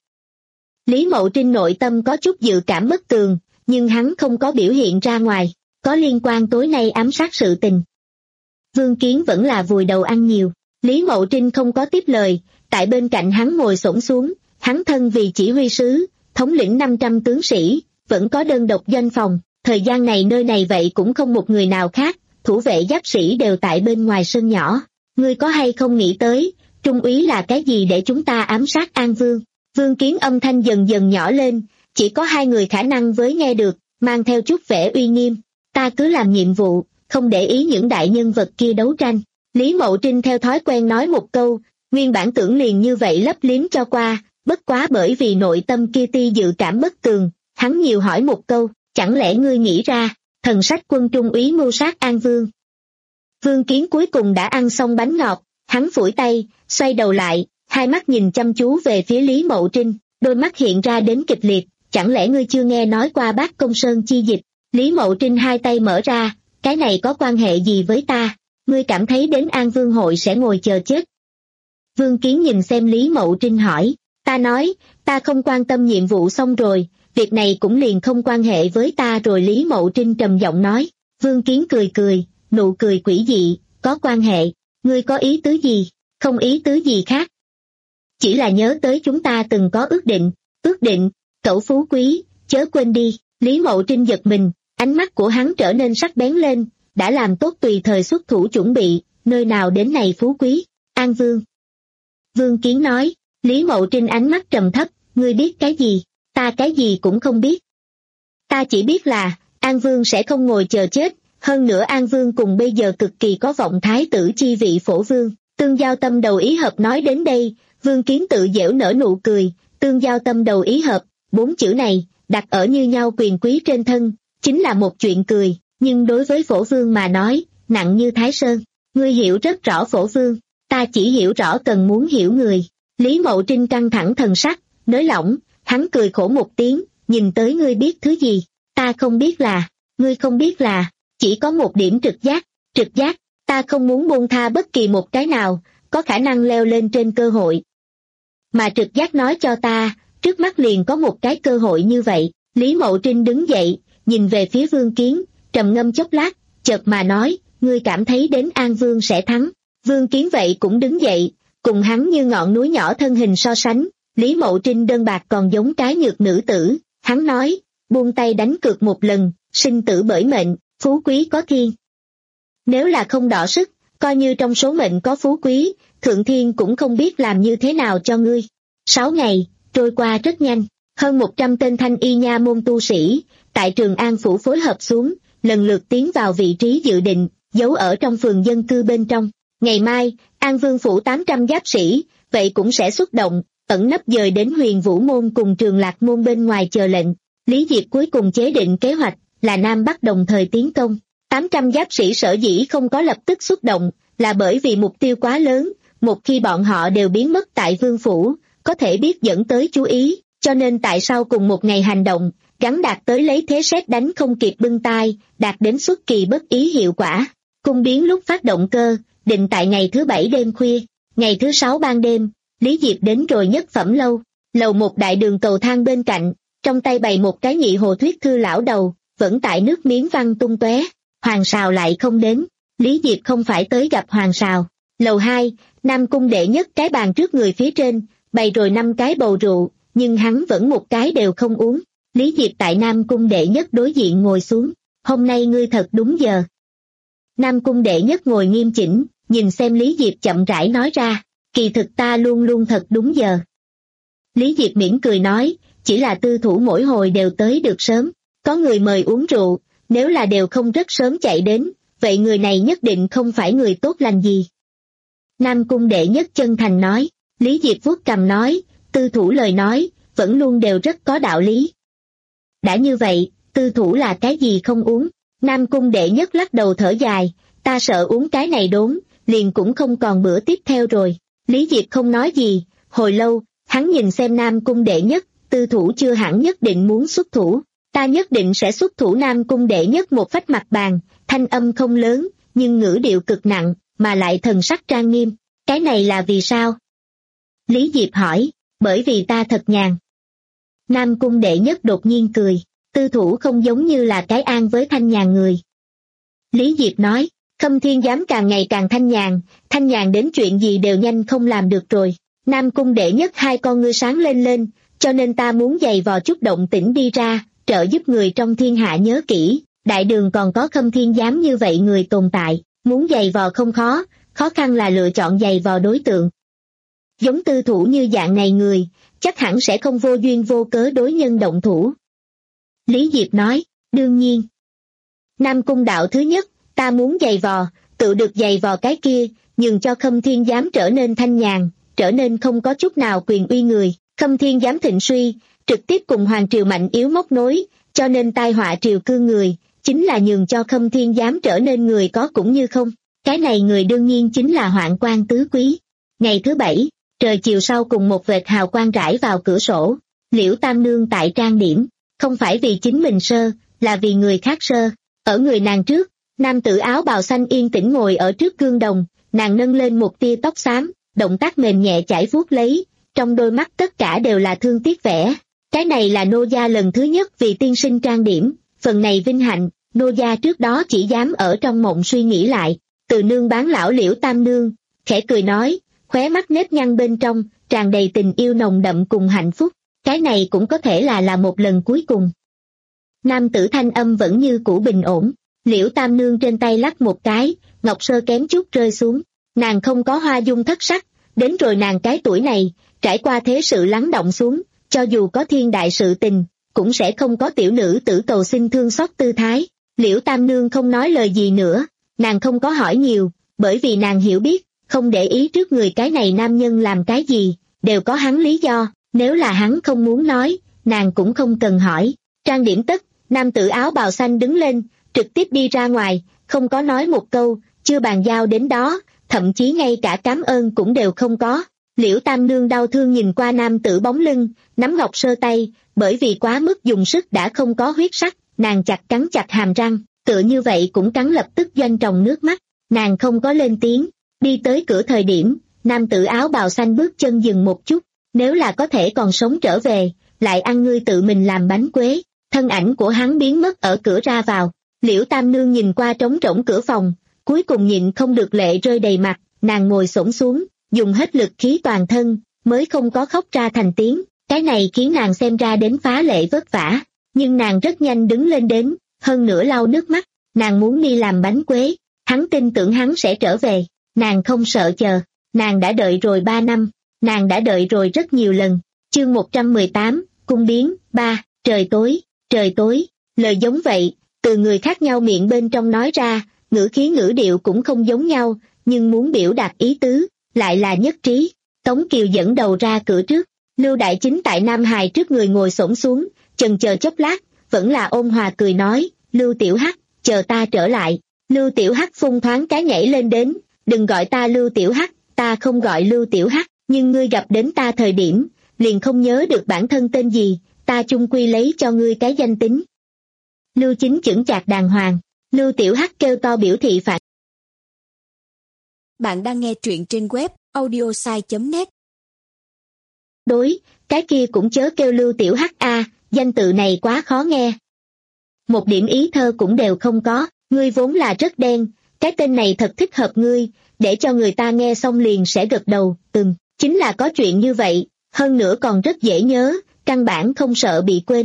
Lý Mậu Trinh nội tâm có chút dự cảm bất tường, nhưng hắn không có biểu hiện ra ngoài, có liên quan tối nay ám sát sự tình. Vương Kiến vẫn là vùi đầu ăn nhiều, Lý Mậu Trinh không có tiếp lời, tại bên cạnh hắn ngồi xổm xuống, hắn thân vì chỉ huy sứ, thống lĩnh năm trăm tướng sĩ, vẫn có đơn độc doanh phòng, thời gian này nơi này vậy cũng không một người nào khác. Thủ vệ giáp sĩ đều tại bên ngoài sân nhỏ, ngươi có hay không nghĩ tới, trung úy là cái gì để chúng ta ám sát An Vương? Vương Kiến âm thanh dần dần nhỏ lên, chỉ có hai người khả năng với nghe được, mang theo chút vẻ uy nghiêm, ta cứ làm nhiệm vụ, không để ý những đại nhân vật kia đấu tranh. Lý Mậu Trinh theo thói quen nói một câu, nguyên bản tưởng liền như vậy lấp liếm cho qua, bất quá bởi vì nội tâm kia ti dự cảm bất tường, hắn nhiều hỏi một câu, chẳng lẽ ngươi nghĩ ra, thần sách quân trung úy mưu sát An Vương? Vương Kiến cuối cùng đã ăn xong bánh ngọt, Hắn phủi tay, xoay đầu lại, hai mắt nhìn chăm chú về phía Lý Mậu Trinh, đôi mắt hiện ra đến kịch liệt, chẳng lẽ ngươi chưa nghe nói qua Bác Công Sơn chi dịch? Lý Mậu Trinh hai tay mở ra, cái này có quan hệ gì với ta? Ngươi cảm thấy đến An Vương hội sẽ ngồi chờ chết? Vương Kiến nhìn xem Lý Mậu Trinh hỏi, ta nói, ta không quan tâm nhiệm vụ xong rồi, việc này cũng liền không quan hệ với ta rồi. Lý Mậu Trinh trầm giọng nói. Vương Kiến cười cười, nụ cười quỷ dị, có quan hệ, ngươi có ý tứ gì? Không ý tứ gì khác. Chỉ là nhớ tới chúng ta từng có ước định, ước định, cẩu Phú Quý, chớ quên đi. Lý Mậu Trinh giật mình, ánh mắt của hắn trở nên sắc bén lên, đã làm tốt tùy thời xuất thủ chuẩn bị, nơi nào đến này Phú Quý, An Vương. Vương Kiến nói. Lý Mậu Trinh ánh mắt trầm thấp, ngươi biết cái gì? Ta cái gì cũng không biết. Ta chỉ biết là, An Vương sẽ không ngồi chờ chết, hơn nữa An Vương cùng bây giờ cực kỳ có vọng thái tử chi vị phổ vương. Tương giao tâm đầu ý hợp nói đến đây, Vương Kiến tự giễu nở nụ cười, tương giao tâm đầu ý hợp, bốn chữ này, đặt ở như nhau quyền quý trên thân, chính là một chuyện cười, nhưng đối với phổ vương mà nói, nặng như Thái Sơn. Ngươi hiểu rất rõ phổ vương, ta chỉ hiểu rõ cần muốn hiểu người. Lý Mậu Trinh căng thẳng thần sắc, nới lỏng, hắn cười khổ một tiếng, nhìn tới ngươi biết thứ gì? Ta không biết là, ngươi không biết là, chỉ có một điểm trực giác, trực giác, ta không muốn buông tha bất kỳ một cái nào, có khả năng leo lên trên cơ hội. Mà trực giác nói cho ta, trước mắt liền có một cái cơ hội như vậy. Lý Mậu Trinh đứng dậy, nhìn về phía Vương Kiến, trầm ngâm chốc lát, chợt mà nói, ngươi cảm thấy đến An Vương sẽ thắng. Vương Kiến vậy cũng đứng dậy, cùng hắn như ngọn núi nhỏ thân hình so sánh, Lý Mậu Trinh đơn bạc còn giống cái nhược nữ tử, hắn nói, buông tay đánh cược một lần, sinh tử bởi mệnh, phú quý có thiên. Nếu là không đọ sức, coi như trong số mệnh có phú quý, Thượng Thiên cũng không biết làm như thế nào cho ngươi. Sáu ngày, trôi qua rất nhanh, hơn một trăm tên thanh y nha môn tu sĩ, tại Trường An Phủ phối hợp xuống, lần lượt tiến vào vị trí dự định, giấu ở trong phường dân cư bên trong. Ngày mai, An Vương Phủ tám trăm giáp sĩ, vậy cũng sẽ xuất động, ẩn nấp dời đến Huyền Vũ Môn cùng Trường Lạc Môn bên ngoài chờ lệnh. Lý Diệp cuối cùng chế định kế hoạch, là Nam Bắc đồng thời tiến công. tám trăm giáp sĩ sở dĩ không có lập tức xuất động, là bởi vì mục tiêu quá lớn, một khi bọn họ đều biến mất tại Vương Phủ, có thể biết dẫn tới chú ý, cho nên tại sau cùng một ngày hành động, gắn đạt tới lấy thế sét đánh không kịp bưng tai, đạt đến xuất kỳ bất ý hiệu quả. Cung biến lúc phát động cơ, định tại ngày thứ bảy đêm khuya, ngày thứ sáu ban đêm, Lý Diệp đến rồi nhất phẩm lâu, lầu một đại đường cầu thang bên cạnh, trong tay bày một cái nhị hồ thuyết thư lão đầu, vẫn tại nước miếng văng tung tóe. Hoàng Sào lại không đến, Lý Diệp không phải tới gặp Hoàng Sào. Lầu hai, Nam Cung đệ nhất cái bàn trước người phía trên, bày rồi năm cái bầu rượu, nhưng hắn vẫn một cái đều không uống. Lý Diệp tại Nam Cung đệ nhất đối diện ngồi xuống, hôm nay ngươi thật đúng giờ. Nam Cung đệ nhất ngồi nghiêm chỉnh, nhìn xem Lý Diệp chậm rãi nói ra, kỳ thực ta luôn luôn thật đúng giờ. Lý Diệp mỉm cười nói, chỉ là tư thủ mỗi hồi đều tới được sớm, có người mời uống rượu, nếu là đều không rất sớm chạy đến, vậy người này nhất định không phải người tốt lành gì. Nam Cung đệ nhất chân thành nói, Lý Diệp vuốt cằm nói, tư thủ lời nói, vẫn luôn đều rất có đạo lý. Đã như vậy, tư thủ là cái gì không uống? Nam Cung đệ nhất lắc đầu thở dài, ta sợ uống cái này đốn, liền cũng không còn bữa tiếp theo rồi. Lý Diệp không nói gì, hồi lâu, hắn nhìn xem Nam Cung đệ nhất, tư thủ chưa hẳn nhất định muốn xuất thủ. Ta nhất định sẽ xuất thủ. Nam Cung đệ nhất một phách mặt bàn, thanh âm không lớn, nhưng ngữ điệu cực nặng, mà lại thần sắc trang nghiêm. Cái này là vì sao? Lý Diệp hỏi, bởi vì ta thật nhàn. Nam Cung đệ nhất đột nhiên cười, tư thủ không giống như là cái an với thanh nhàn người. Lý Diệp nói, Khâm Thiên Giám càng ngày càng thanh nhàn, thanh nhàn đến chuyện gì đều nhanh không làm được rồi. Nam Cung đệ nhất hai con ngươi sáng lên lên, cho nên ta muốn giày vò chút động tĩnh đi ra, trợ giúp người trong thiên hạ nhớ kỹ, đại đường còn có Khâm Thiên Giám như vậy người tồn tại, muốn giày vò không khó, khó khăn là lựa chọn giày vò đối tượng. Giống tư thủ như dạng này người, chắc hẳn sẽ không vô duyên vô cớ đối nhân động thủ. Lý Diệp nói, đương nhiên. Nam Cung đạo thứ nhất, ta muốn giày vò, tự được giày vò cái kia, nhường cho Khâm Thiên Giám trở nên thanh nhàn, trở nên không có chút nào quyền uy người. Khâm Thiên Giám thịnh suy, trực tiếp cùng hoàng triều mạnh yếu móc nối, cho nên tai họa triều cương người, chính là nhường cho Khâm Thiên Giám trở nên người có cũng như không. Cái này người đương nhiên chính là Hoạn Quan tứ quý. Ngày thứ bảy, trời chiều sau cùng một vệt hào quang rải vào cửa sổ, Liễu Tam Nương tại trang điểm, không phải vì chính mình sơ, là vì người khác sơ. Ở người nàng trước, nam tử áo bào xanh yên tĩnh ngồi ở trước gương đồng, nàng nâng lên một tia tóc xám, động tác mềm nhẹ chải vuốt lấy, trong đôi mắt tất cả đều là thương tiếc vẻ. Cái này là nô gia lần thứ nhất vì tiên sinh trang điểm, phần này vinh hạnh, nô gia trước đó chỉ dám ở trong mộng suy nghĩ lại. Từ nương bán lão Liễu Tam Nương, khẽ cười nói, khóe mắt nếp nhăn bên trong, tràn đầy tình yêu nồng đậm cùng hạnh phúc, cái này cũng có thể là là một lần cuối cùng. Nam tử thanh âm vẫn như cũ bình ổn, Liễu Tam Nương trên tay lắc một cái, ngọc sơ kém chút rơi xuống, nàng không có hoa dung thất sắc, đến rồi nàng cái tuổi này, trải qua thế sự lắng động xuống, cho dù có thiên đại sự tình, cũng sẽ không có tiểu nữ tử cầu xin thương xót tư thái. Liễu Tam Nương không nói lời gì nữa, nàng không có hỏi nhiều, bởi vì nàng hiểu biết, không để ý trước người cái này nam nhân làm cái gì, đều có hắn lý do, nếu là hắn không muốn nói, nàng cũng không cần hỏi. Trang điểm tất, nam tử áo bào xanh đứng lên, trực tiếp đi ra ngoài, không có nói một câu, chưa bàn giao đến đó, thậm chí ngay cả cảm ơn cũng đều không có. Liễu Tam Nương đau thương nhìn qua nam tử bóng lưng, nắm ngọc sơ tay, bởi vì quá mức dùng sức đã không có huyết sắc, nàng chặt cắn chặt hàm răng, tựa như vậy cũng cắn lập tức doanh tròng nước mắt, nàng không có lên tiếng, đi tới cửa thời điểm, nam tử áo bào xanh bước chân dừng một chút, nếu là có thể còn sống trở về, lại ăn ngươi tự mình làm bánh quế. Thân ảnh của hắn biến mất ở cửa ra vào, Liễu Tam Nương nhìn qua trống rỗng cửa phòng, cuối cùng nhịn không được lệ rơi đầy mặt, nàng ngồi xổm xuống, dùng hết lực khí toàn thân, mới không có khóc ra thành tiếng, cái này khiến nàng xem ra đến phá lệ vất vả, nhưng nàng rất nhanh đứng lên đến, hơn nữa lau nước mắt, nàng muốn đi làm bánh quế, hắn tin tưởng hắn sẽ trở về, nàng không sợ chờ, nàng đã đợi rồi ba năm, nàng đã đợi rồi rất nhiều lần. Chương một trăm mười tám, cung biến, ba, trời tối, trời tối, lời giống vậy, từ người khác nhau miệng bên trong nói ra, ngữ khí ngữ điệu cũng không giống nhau, nhưng muốn biểu đạt ý tứ, lại là nhất trí. Tống Kiều dẫn đầu ra cửa trước, Lưu Đại Chính tại Nam Hài trước người ngồi xổm xuống, chần chờ chốc lát, vẫn là ôn hòa cười nói, Lưu Tiểu Hắc, chờ ta trở lại. Lưu Tiểu Hắc phun thoáng cái nhảy lên đến, đừng gọi ta Lưu Tiểu Hắc, ta không gọi Lưu Tiểu Hắc, nhưng ngươi gặp đến ta thời điểm, liền không nhớ được bản thân tên gì, ta chung quy lấy cho ngươi cái danh tính. Lưu Chính chững chạc đàng hoàng, Lưu Tiểu Hắc kêu to biểu thị phản. Bạn đang nghe truyện trên web audiosai chấm net. Đối, cái kia cũng chớ kêu Lưu Tiểu Hắc a, danh tự này quá khó nghe. Một điểm ý thơ cũng đều không có, ngươi vốn là rất đen, cái tên này thật thích hợp ngươi, để cho người ta nghe xong liền sẽ gật đầu, từng, chính là có chuyện như vậy, hơn nữa còn rất dễ nhớ, căn bản không sợ bị quên.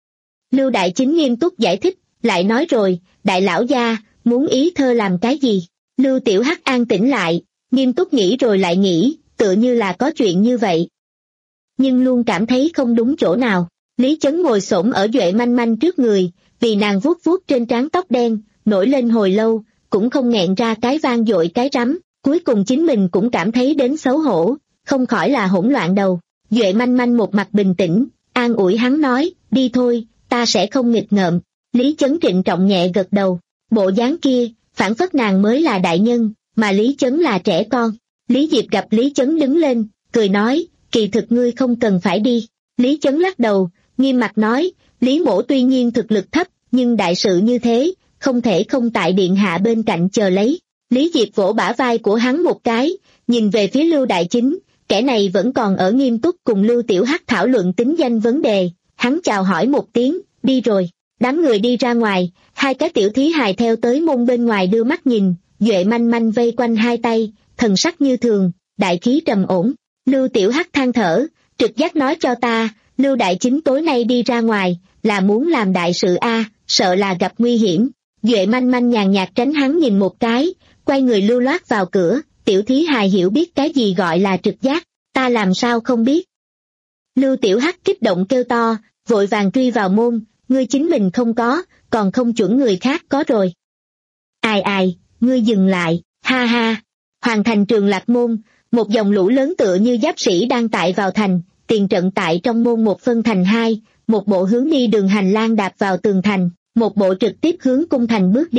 Lưu Đại Chính nghiêm túc giải thích, lại nói rồi, đại lão gia, muốn ý thơ làm cái gì? Lưu Tiểu Hắc an tĩnh lại, nghiêm túc nghĩ rồi lại nghĩ, tựa như là có chuyện như vậy. Nhưng luôn cảm thấy không đúng chỗ nào, Lý Chấn ngồi xổm ở Duệ Manh Manh trước người, vì nàng vuốt vuốt trên trán tóc đen, nổi lên hồi lâu, cũng không nghẹn ra cái vang dội cái rắm, cuối cùng chính mình cũng cảm thấy đến xấu hổ, không khỏi là hỗn loạn đầu. Duệ Manh Manh một mặt bình tĩnh, an ủi hắn nói, đi thôi, ta sẽ không nghịch ngợm. Lý Chấn trịnh trọng nhẹ gật đầu, bộ dáng kia, phản phất nàng mới là đại nhân, mà Lý Chấn là trẻ con. Lý Diệp gặp Lý Chấn đứng lên, cười nói, kỳ thực ngươi không cần phải đi. Lý Chấn lắc đầu, nghiêm mặt nói, Lý mỗ tuy nhiên thực lực thấp, nhưng đại sự như thế, không thể không tại điện hạ bên cạnh chờ lấy. Lý Diệp vỗ bả vai của hắn một cái, nhìn về phía Lưu Đại Chính, kẻ này vẫn còn ở nghiêm túc cùng Lưu Tiểu Hắc thảo luận tính danh vấn đề, hắn chào hỏi một tiếng, đi rồi. Đám người đi ra ngoài, hai cái tiểu thí hài theo tới môn bên ngoài đưa mắt nhìn, Duệ Manh Manh vây quanh hai tay, thần sắc như thường, đại khí trầm ổn. Lưu Tiểu Hắc than thở, trực giác nói cho ta, Lưu Đại Chính tối nay đi ra ngoài, là muốn làm đại sự a, sợ là gặp nguy hiểm. Duệ Manh Manh nhàn nhạt tránh hắn nhìn một cái, quay người lưu loát vào cửa, tiểu thí hài hiểu biết cái gì gọi là trực giác, ta làm sao không biết. Lưu Tiểu Hắc kích động kêu to, vội vàng truy vào môn, ngươi chính mình không có, còn không chuẩn người khác có rồi. Ai ai, ngươi dừng lại, ha ha. Hoàng thành Trường Lạc Môn, một dòng lũ lớn tựa như giáp sĩ đang tại vào thành, tiền trận tại trong môn một phân thành hai, một bộ hướng đi đường hành lang đạp vào tường thành, một bộ trực tiếp hướng cung thành bước đi.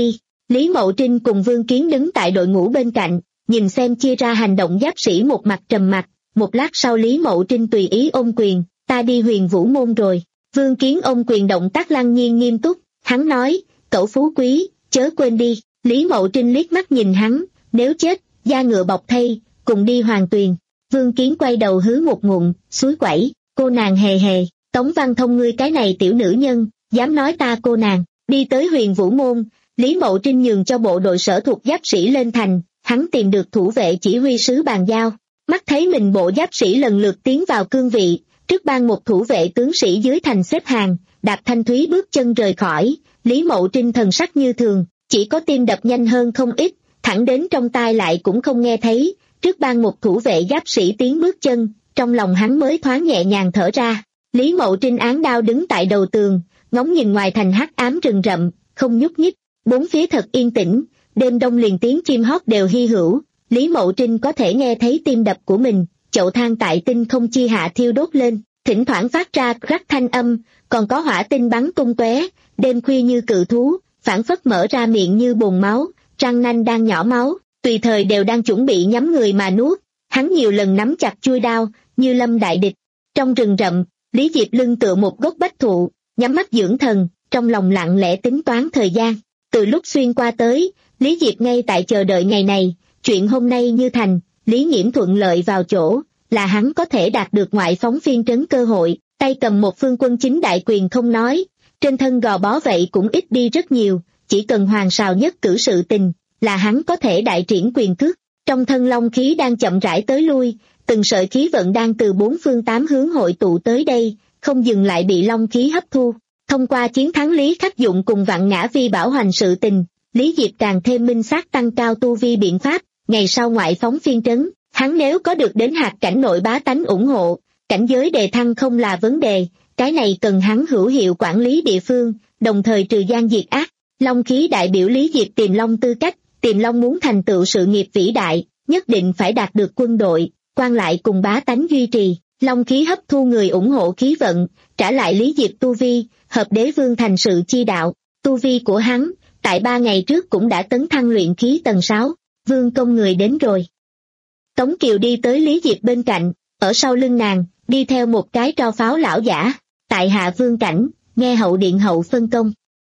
Lý Mậu Trinh cùng Vương Kiến đứng tại đội ngũ bên cạnh, nhìn xem chia ra hành động giáp sĩ một mặt trầm mặc. Một lát sau Lý Mậu Trinh tùy ý ôm quyền, ta đi Huyền Vũ Môn rồi. Vương Kiến ôm quyền động tác lăng nhiên nghiêm túc, hắn nói, cẩu phú quý, chớ quên đi. Lý Mậu Trinh liếc mắt nhìn hắn, nếu chết, da ngựa bọc thây, cùng đi Hoàng Tuyền. Vương Kiến quay đầu hứ một ngụm, suối quẩy, cô nàng hề hề, Tống Văn Thông ngươi cái này tiểu nữ nhân, dám nói ta cô nàng. Đi tới Huyền Vũ Môn, Lý Mậu Trinh nhường cho bộ đội sở thuộc giáp sĩ lên thành, hắn tìm được thủ vệ chỉ huy sứ bàn giao. Mắt thấy mình bộ giáp sĩ lần lượt tiến vào cương vị, trước ban một thủ vệ tướng sĩ dưới thành xếp hàng, đạp thanh thúy bước chân rời khỏi. Lý Mậu Trinh thần sắc như thường, chỉ có tim đập nhanh hơn không ít, thẳng đến trong tai lại cũng không nghe thấy. Trước ban một thủ vệ giáp sĩ tiến bước chân, trong lòng hắn mới thoáng nhẹ nhàng thở ra. Lý Mậu Trinh án đao đứng tại đầu tường, ngóng nhìn ngoài thành hắc ám rừng rậm, không nhúc nhích. Bốn phía thật yên tĩnh, đêm đông liền tiếng chim hót đều hy hữu. Lý Mậu Trinh có thể nghe thấy tim đập của mình, chậu than tại tinh không chi hạ thiêu đốt lên, thỉnh thoảng phát ra rắc thanh âm, còn có hỏa tinh bắn tung tóe. Đêm khuya như cự thú, phảng phất mở ra miệng như bồn máu, răng nanh đang nhỏ máu, tùy thời đều đang chuẩn bị nhắm người mà nuốt. Hắn nhiều lần nắm chặt chuôi đao, như lâm đại địch. Trong rừng rậm, Lý Diệp lưng tựa một gốc bách thụ, nhắm mắt dưỡng thần, trong lòng lặng lẽ tính toán thời gian. Từ lúc xuyên qua tới, Lý Diệp ngay tại chờ đợi ngày này, chuyện hôm nay như thành, Lý Nghiễm thuận lợi vào chỗ, là hắn có thể đạt được ngoại phóng phiên trấn cơ hội, tay cầm một phương quân chính đại quyền không nói, trên thân gò bó vậy cũng ít đi rất nhiều, chỉ cần hoàng sào nhất cử sự tình, là hắn có thể đại triển quyền cước. Trong thân long khí đang chậm rãi tới lui, từng sợi khí vận đang từ bốn phương tám hướng hội tụ tới đây, không dừng lại bị long khí hấp thu. Thông qua chiến thắng Lý Khắc Dụng cùng Vạn Ngã Vi bảo hành sự tình, Lý Diệp càng thêm minh xác tăng cao tu vi biện pháp, ngày sau ngoại phóng phiên trấn, hắn nếu có được đến hạt cảnh nội bá tánh ủng hộ, cảnh giới đề thăng không là vấn đề, cái này cần hắn hữu hiệu quản lý địa phương, đồng thời trừ gian diệt ác. Long khí đại biểu Lý Diệp tìm long tư cách, tìm long muốn thành tựu sự nghiệp vĩ đại, nhất định phải đạt được quân đội, quan lại cùng bá tánh duy trì. Long khí hấp thu người ủng hộ khí vận, trả lại Lý Diệp tu vi, hợp đế vương thành sự chi đạo. Tu vi của hắn, tại ba ngày trước cũng đã tấn thăng luyện khí tầng sáu, vương công người đến rồi. Tống Kiều đi tới Lý Diệp bên cạnh, ở sau lưng nàng, đi theo một cái tro pháo lão giả, tại hạ vương cảnh, nghe hậu điện hậu phân công.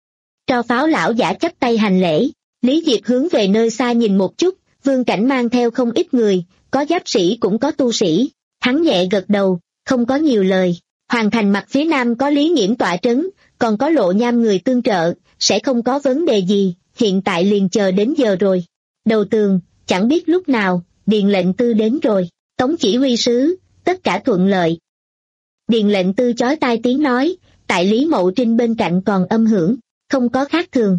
Tro pháo lão giả chắp tay hành lễ, Lý Diệp hướng về nơi xa nhìn một chút, vương cảnh mang theo không ít người, có giáp sĩ cũng có tu sĩ, hắn nhẹ gật đầu, không có nhiều lời. Hoàng thành mặt phía nam có Lý Nghiễm tọa trấn, còn có Lộ Nham người tương trợ, sẽ không có vấn đề gì, hiện tại liền chờ đến giờ rồi. Đầu tường, chẳng biết lúc nào, Điền lệnh tư đến rồi, Tống chỉ huy sứ, tất cả thuận lợi. Điền lệnh tư chói tai tiếng nói, tại Lý Mậu Trinh bên cạnh còn âm hưởng, không có khác thường.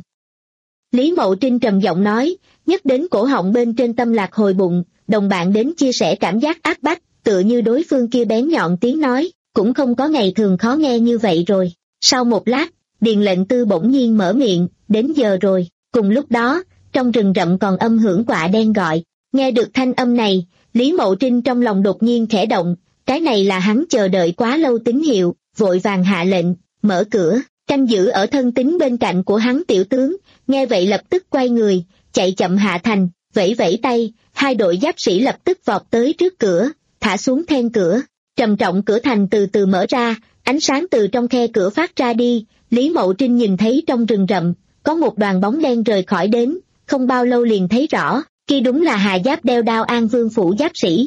Lý Mậu Trinh trầm giọng nói, nhắc đến cổ họng bên trên tâm lạc hồi bụng, đồng bạn đến chia sẻ cảm giác áp bách, tựa như đối phương kia bén nhọn tiếng nói, cũng không có ngày thường khó nghe như vậy rồi. Sau một lát, Điền lệnh tư bỗng nhiên mở miệng, đến giờ rồi. Cùng lúc đó, trong rừng rậm còn âm hưởng quạ đen gọi. Nghe được thanh âm này, Lý Mậu Trinh trong lòng đột nhiên khẽ động, cái này là hắn chờ đợi quá lâu tín hiệu, vội vàng hạ lệnh, mở cửa, canh giữ ở thân tín bên cạnh của hắn tiểu tướng, nghe vậy lập tức quay người, chạy chậm hạ thành, vẫy vẫy tay, hai đội giáp sĩ lập tức vọt tới trước cửa, thả xuống then cửa, trầm trọng cửa thành từ từ mở ra, ánh sáng từ trong khe cửa phát ra đi. Lý Mậu Trinh nhìn thấy trong rừng rậm, có một đoàn bóng đen rời khỏi đến, không bao lâu liền thấy rõ, kia đúng là Hà Giáp đeo đao An Vương phủ giáp sĩ.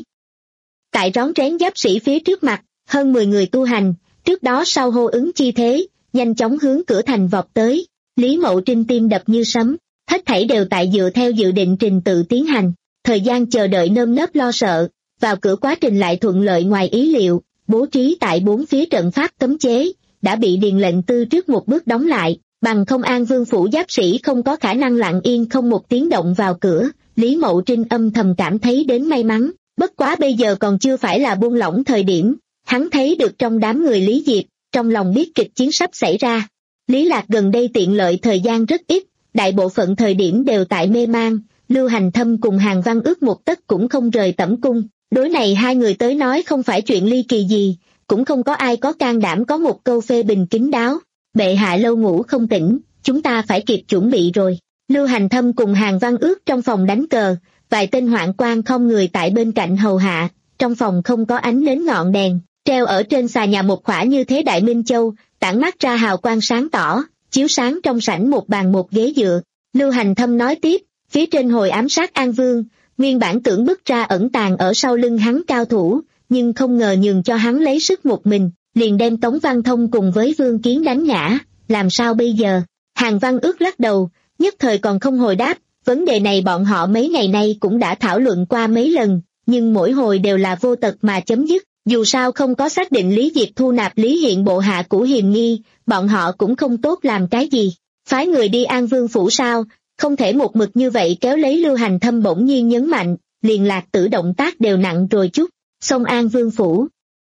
Tại rón rén giáp sĩ phía trước mặt, hơn mười người tu hành, trước đó sau hô ứng chi thế, nhanh chóng hướng cửa thành vọt tới. Lý Mậu Trinh tim đập như sấm, hết thảy đều tại dựa theo dự định trình tự tiến hành, thời gian chờ đợi nơm nớp lo sợ, vào cửa quá trình lại thuận lợi ngoài ý liệu, bố trí tại bốn phía trận pháp cấm chế, đã bị Điền lệnh tư trước một bước đóng lại, bằng không An Vương phủ giáp sĩ không có khả năng lặng yên không một tiếng động vào cửa. Lý Mậu Trinh âm thầm cảm thấy đến may mắn, bất quá bây giờ còn chưa phải là buông lỏng thời điểm, hắn thấy được trong đám người Lý Diệp, trong lòng biết kịch chiến sắp xảy ra. Lý Lạc gần đây tiện lợi thời gian rất ít, đại bộ phận thời điểm đều tại mê mang, Lưu Hành Thâm cùng Hàn Văn Ước một tấc cũng không rời tẩm cung, đối này hai người tới nói không phải chuyện ly kỳ gì, cũng không có ai có can đảm có một câu phê bình kín đáo. Bệ hạ lâu ngủ không tỉnh, chúng ta phải kịp chuẩn bị rồi. Lưu Hành Thâm cùng Hàn Văn Ước trong phòng đánh cờ, vài tên hoạn quan không người tại bên cạnh hầu hạ, trong phòng không có ánh nến ngọn đèn, treo ở trên xà nhà một khỏa như thế đại minh châu, tản mát ra hào quang sáng tỏ, chiếu sáng trong sảnh một bàn một ghế dựa. Lưu Hành Thâm nói tiếp, phía trên hồi ám sát An Vương, nguyên bản tưởng bức ra ẩn tàng ở sau lưng hắn cao thủ, nhưng không ngờ nhường cho hắn lấy sức một mình, liền đem Tống Văn Thông cùng với Vương Kiến đánh ngã, làm sao bây giờ? Hàn Văn Ước lắc đầu, nhất thời còn không hồi đáp, vấn đề này bọn họ mấy ngày nay cũng đã thảo luận qua mấy lần, nhưng mỗi hồi đều là vô tật mà chấm dứt, dù sao không có xác định Lý Diệp thu nạp Lý Hiện bộ hạ của hiềm nghi, bọn họ cũng không tốt làm cái gì. Phái người đi An Vương phủ sao, không thể một mực như vậy kéo lấy. Lưu Hành Thâm bỗng nhiên nhấn mạnh, liền lạc tử động tác đều nặng rồi chút, xong An Vương phủ.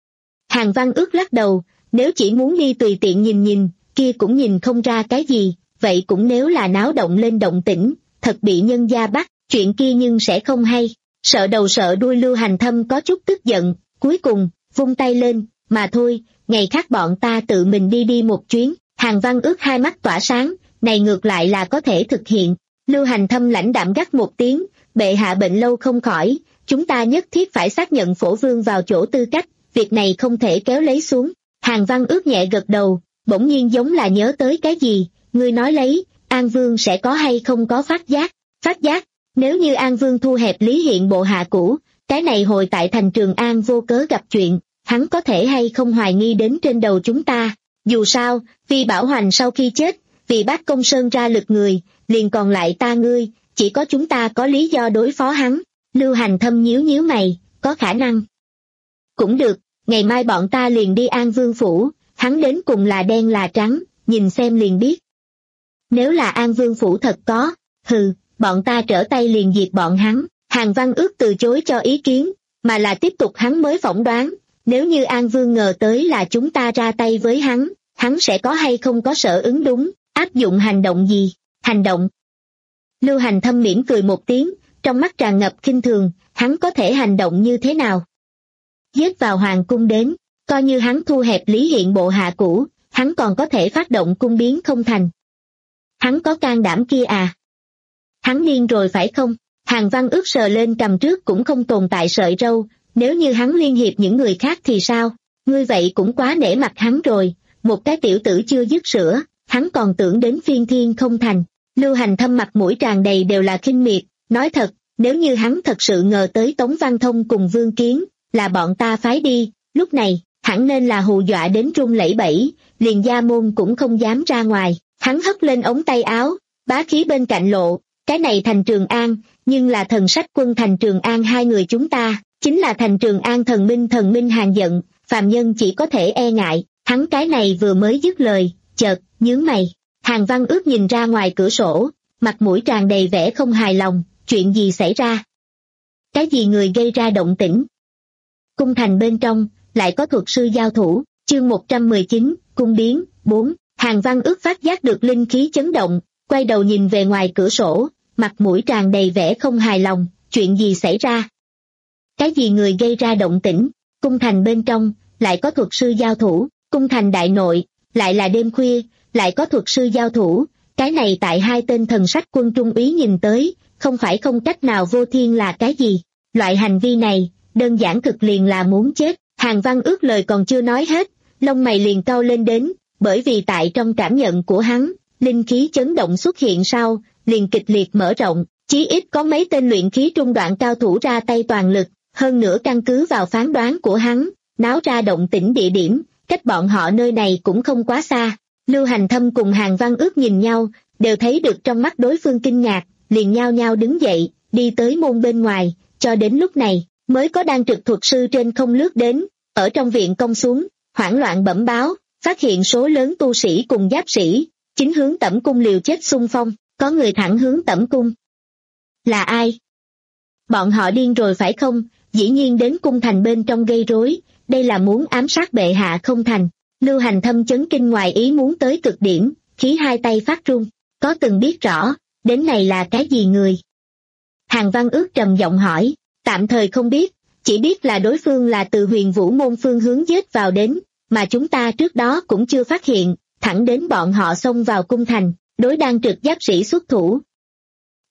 Hàn Văn Ước lắc đầu, nếu chỉ muốn đi tùy tiện nhìn nhìn, kia cũng nhìn không ra cái gì, vậy cũng nếu là náo động lên động tĩnh, thật bị nhân gia bắt, chuyện kia nhưng sẽ không hay. Sợ đầu sợ đuôi Lưu Hành Thâm có chút tức giận, cuối cùng, vung tay lên, mà thôi, ngày khác bọn ta tự mình đi đi một chuyến. Hàn Văn Ước hai mắt tỏa sáng, này ngược lại là có thể thực hiện. Lưu Hành Thâm lãnh đạm gắt một tiếng, bệ hạ bệnh lâu không khỏi, chúng ta nhất thiết phải xác nhận Phổ Vương vào chỗ tư cách, việc này không thể kéo lấy xuống. Hàn Văn Ước nhẹ gật đầu, bỗng nhiên giống là nhớ tới cái gì, ngươi nói lấy, An Vương sẽ có hay không có phát giác? Phát giác, nếu như An Vương thu hẹp Lý Hiện bộ hạ cũ, cái này hồi tại thành Trường An vô cớ gặp chuyện, hắn có thể hay không hoài nghi đến trên đầu chúng ta? Dù sao, vì Bảo Hoành sau khi chết, vì Bác Công Sơn ra lực người, liền còn lại ta ngươi, chỉ có chúng ta có lý do đối phó hắn. Lưu Hành Thâm nhíu nhíu mày, có khả năng. Cũng được, ngày mai bọn ta liền đi An Vương phủ, hắn đến cùng là đen là trắng, nhìn xem liền biết. Nếu là An Vương phủ thật có, hừ, bọn ta trở tay liền diệt bọn hắn. Hàn Văn Ước từ chối cho ý kiến, mà là tiếp tục hắn mới phỏng đoán, nếu như An Vương ngờ tới là chúng ta ra tay với hắn, hắn sẽ có hay không có sở ứng đúng, áp dụng hành động gì? Hành động. Lưu Hành Thâm mỉm cười một tiếng, trong mắt tràn ngập khinh thường, hắn có thể hành động như thế nào? Giết vào hoàng cung đến, coi như hắn thu hẹp Lý Hiện bộ hạ cũ, hắn còn có thể phát động cung biến không thành. Hắn có can đảm kia à? Hắn điên rồi phải không? Hàn Văn Ước sờ lên cầm trước cũng không tồn tại sợi râu, nếu như hắn liên hiệp những người khác thì sao? Ngươi vậy cũng quá nể mặt hắn rồi, một cái tiểu tử chưa dứt sữa, hắn còn tưởng đến phiên thiên không thành. Lưu Hành Thâm mặt mũi tràn đầy đều là khinh miệt, nói thật, nếu như hắn thật sự ngờ tới Tống Văn Thông cùng Vương Kiến, là bọn ta phái đi, lúc này, hẳn nên là hù dọa đến run lẩy bẩy, liền gia môn cũng không dám ra ngoài. Hắn hất lên ống tay áo, bá khí bên cạnh lộ, cái này thành Trường An, nhưng là thần sách quân thành Trường An hai người chúng ta, chính là thành Trường An thần minh thần minh Hàn giận, phàm nhân chỉ có thể e ngại. Hắn cái này vừa mới dứt lời, chợt, nhướng mày. Hàn Văn Ước nhìn ra ngoài cửa sổ, mặt mũi tràn đầy vẻ không hài lòng, chuyện gì xảy ra? Cái gì người gây ra động tĩnh? Cung thành bên trong, lại có thuật sư giao thủ, chương một trăm mười chín, cung biến, bốn. Hàn Văn Ước phát giác được linh khí chấn động, quay đầu nhìn về ngoài cửa sổ, mặt mũi tràn đầy vẻ không hài lòng, chuyện gì xảy ra? Cái gì người gây ra động tĩnh? Cung thành bên trong, lại có thuật sư giao thủ, cung thành đại nội, lại là đêm khuya, lại có thuật sư giao thủ, cái này tại hai tên thần sách quân trung úy nhìn tới, không phải không cách nào vô thiên là cái gì? Loại hành vi này, đơn giản cực liền là muốn chết. Hàn Văn Ước lời còn chưa nói hết, lông mày liền cau lên đến, bởi vì tại trong cảm nhận của hắn, linh khí chấn động xuất hiện sau, liền kịch liệt mở rộng, chí ít có mấy tên luyện khí trung đoạn cao thủ ra tay toàn lực, hơn nữa căn cứ vào phán đoán của hắn, náo ra động tĩnh địa điểm, cách bọn họ nơi này cũng không quá xa. Lưu Hành Thâm cùng Hàn Văn Ước nhìn nhau, đều thấy được trong mắt đối phương kinh ngạc, liền nhao nhao đứng dậy, đi tới môn bên ngoài, cho đến lúc này, mới có đang trực thuật sư trên không lướt đến, ở trong viện công xuống, hoảng loạn bẩm báo, phát hiện số lớn tu sĩ cùng giáp sĩ, chính hướng Tẩm cung liều chết xung phong, có người thẳng hướng Tẩm cung. Là ai? Bọn họ điên rồi phải không? Dĩ nhiên đến cung thành bên trong gây rối, đây là muốn ám sát bệ hạ không thành. Lưu Hành Thâm chấn kinh ngoài ý muốn tới cực điểm, khí hai tay phát run, có từng biết rõ, đến này là cái gì người? Hàn Văn Ước trầm giọng hỏi, tạm thời không biết, chỉ biết là đối phương là từ Huyền Vũ môn phương hướng giết vào đến, mà chúng ta trước đó cũng chưa phát hiện, thẳng đến bọn họ xông vào cung thành, đối đang trực giáp sĩ xuất thủ.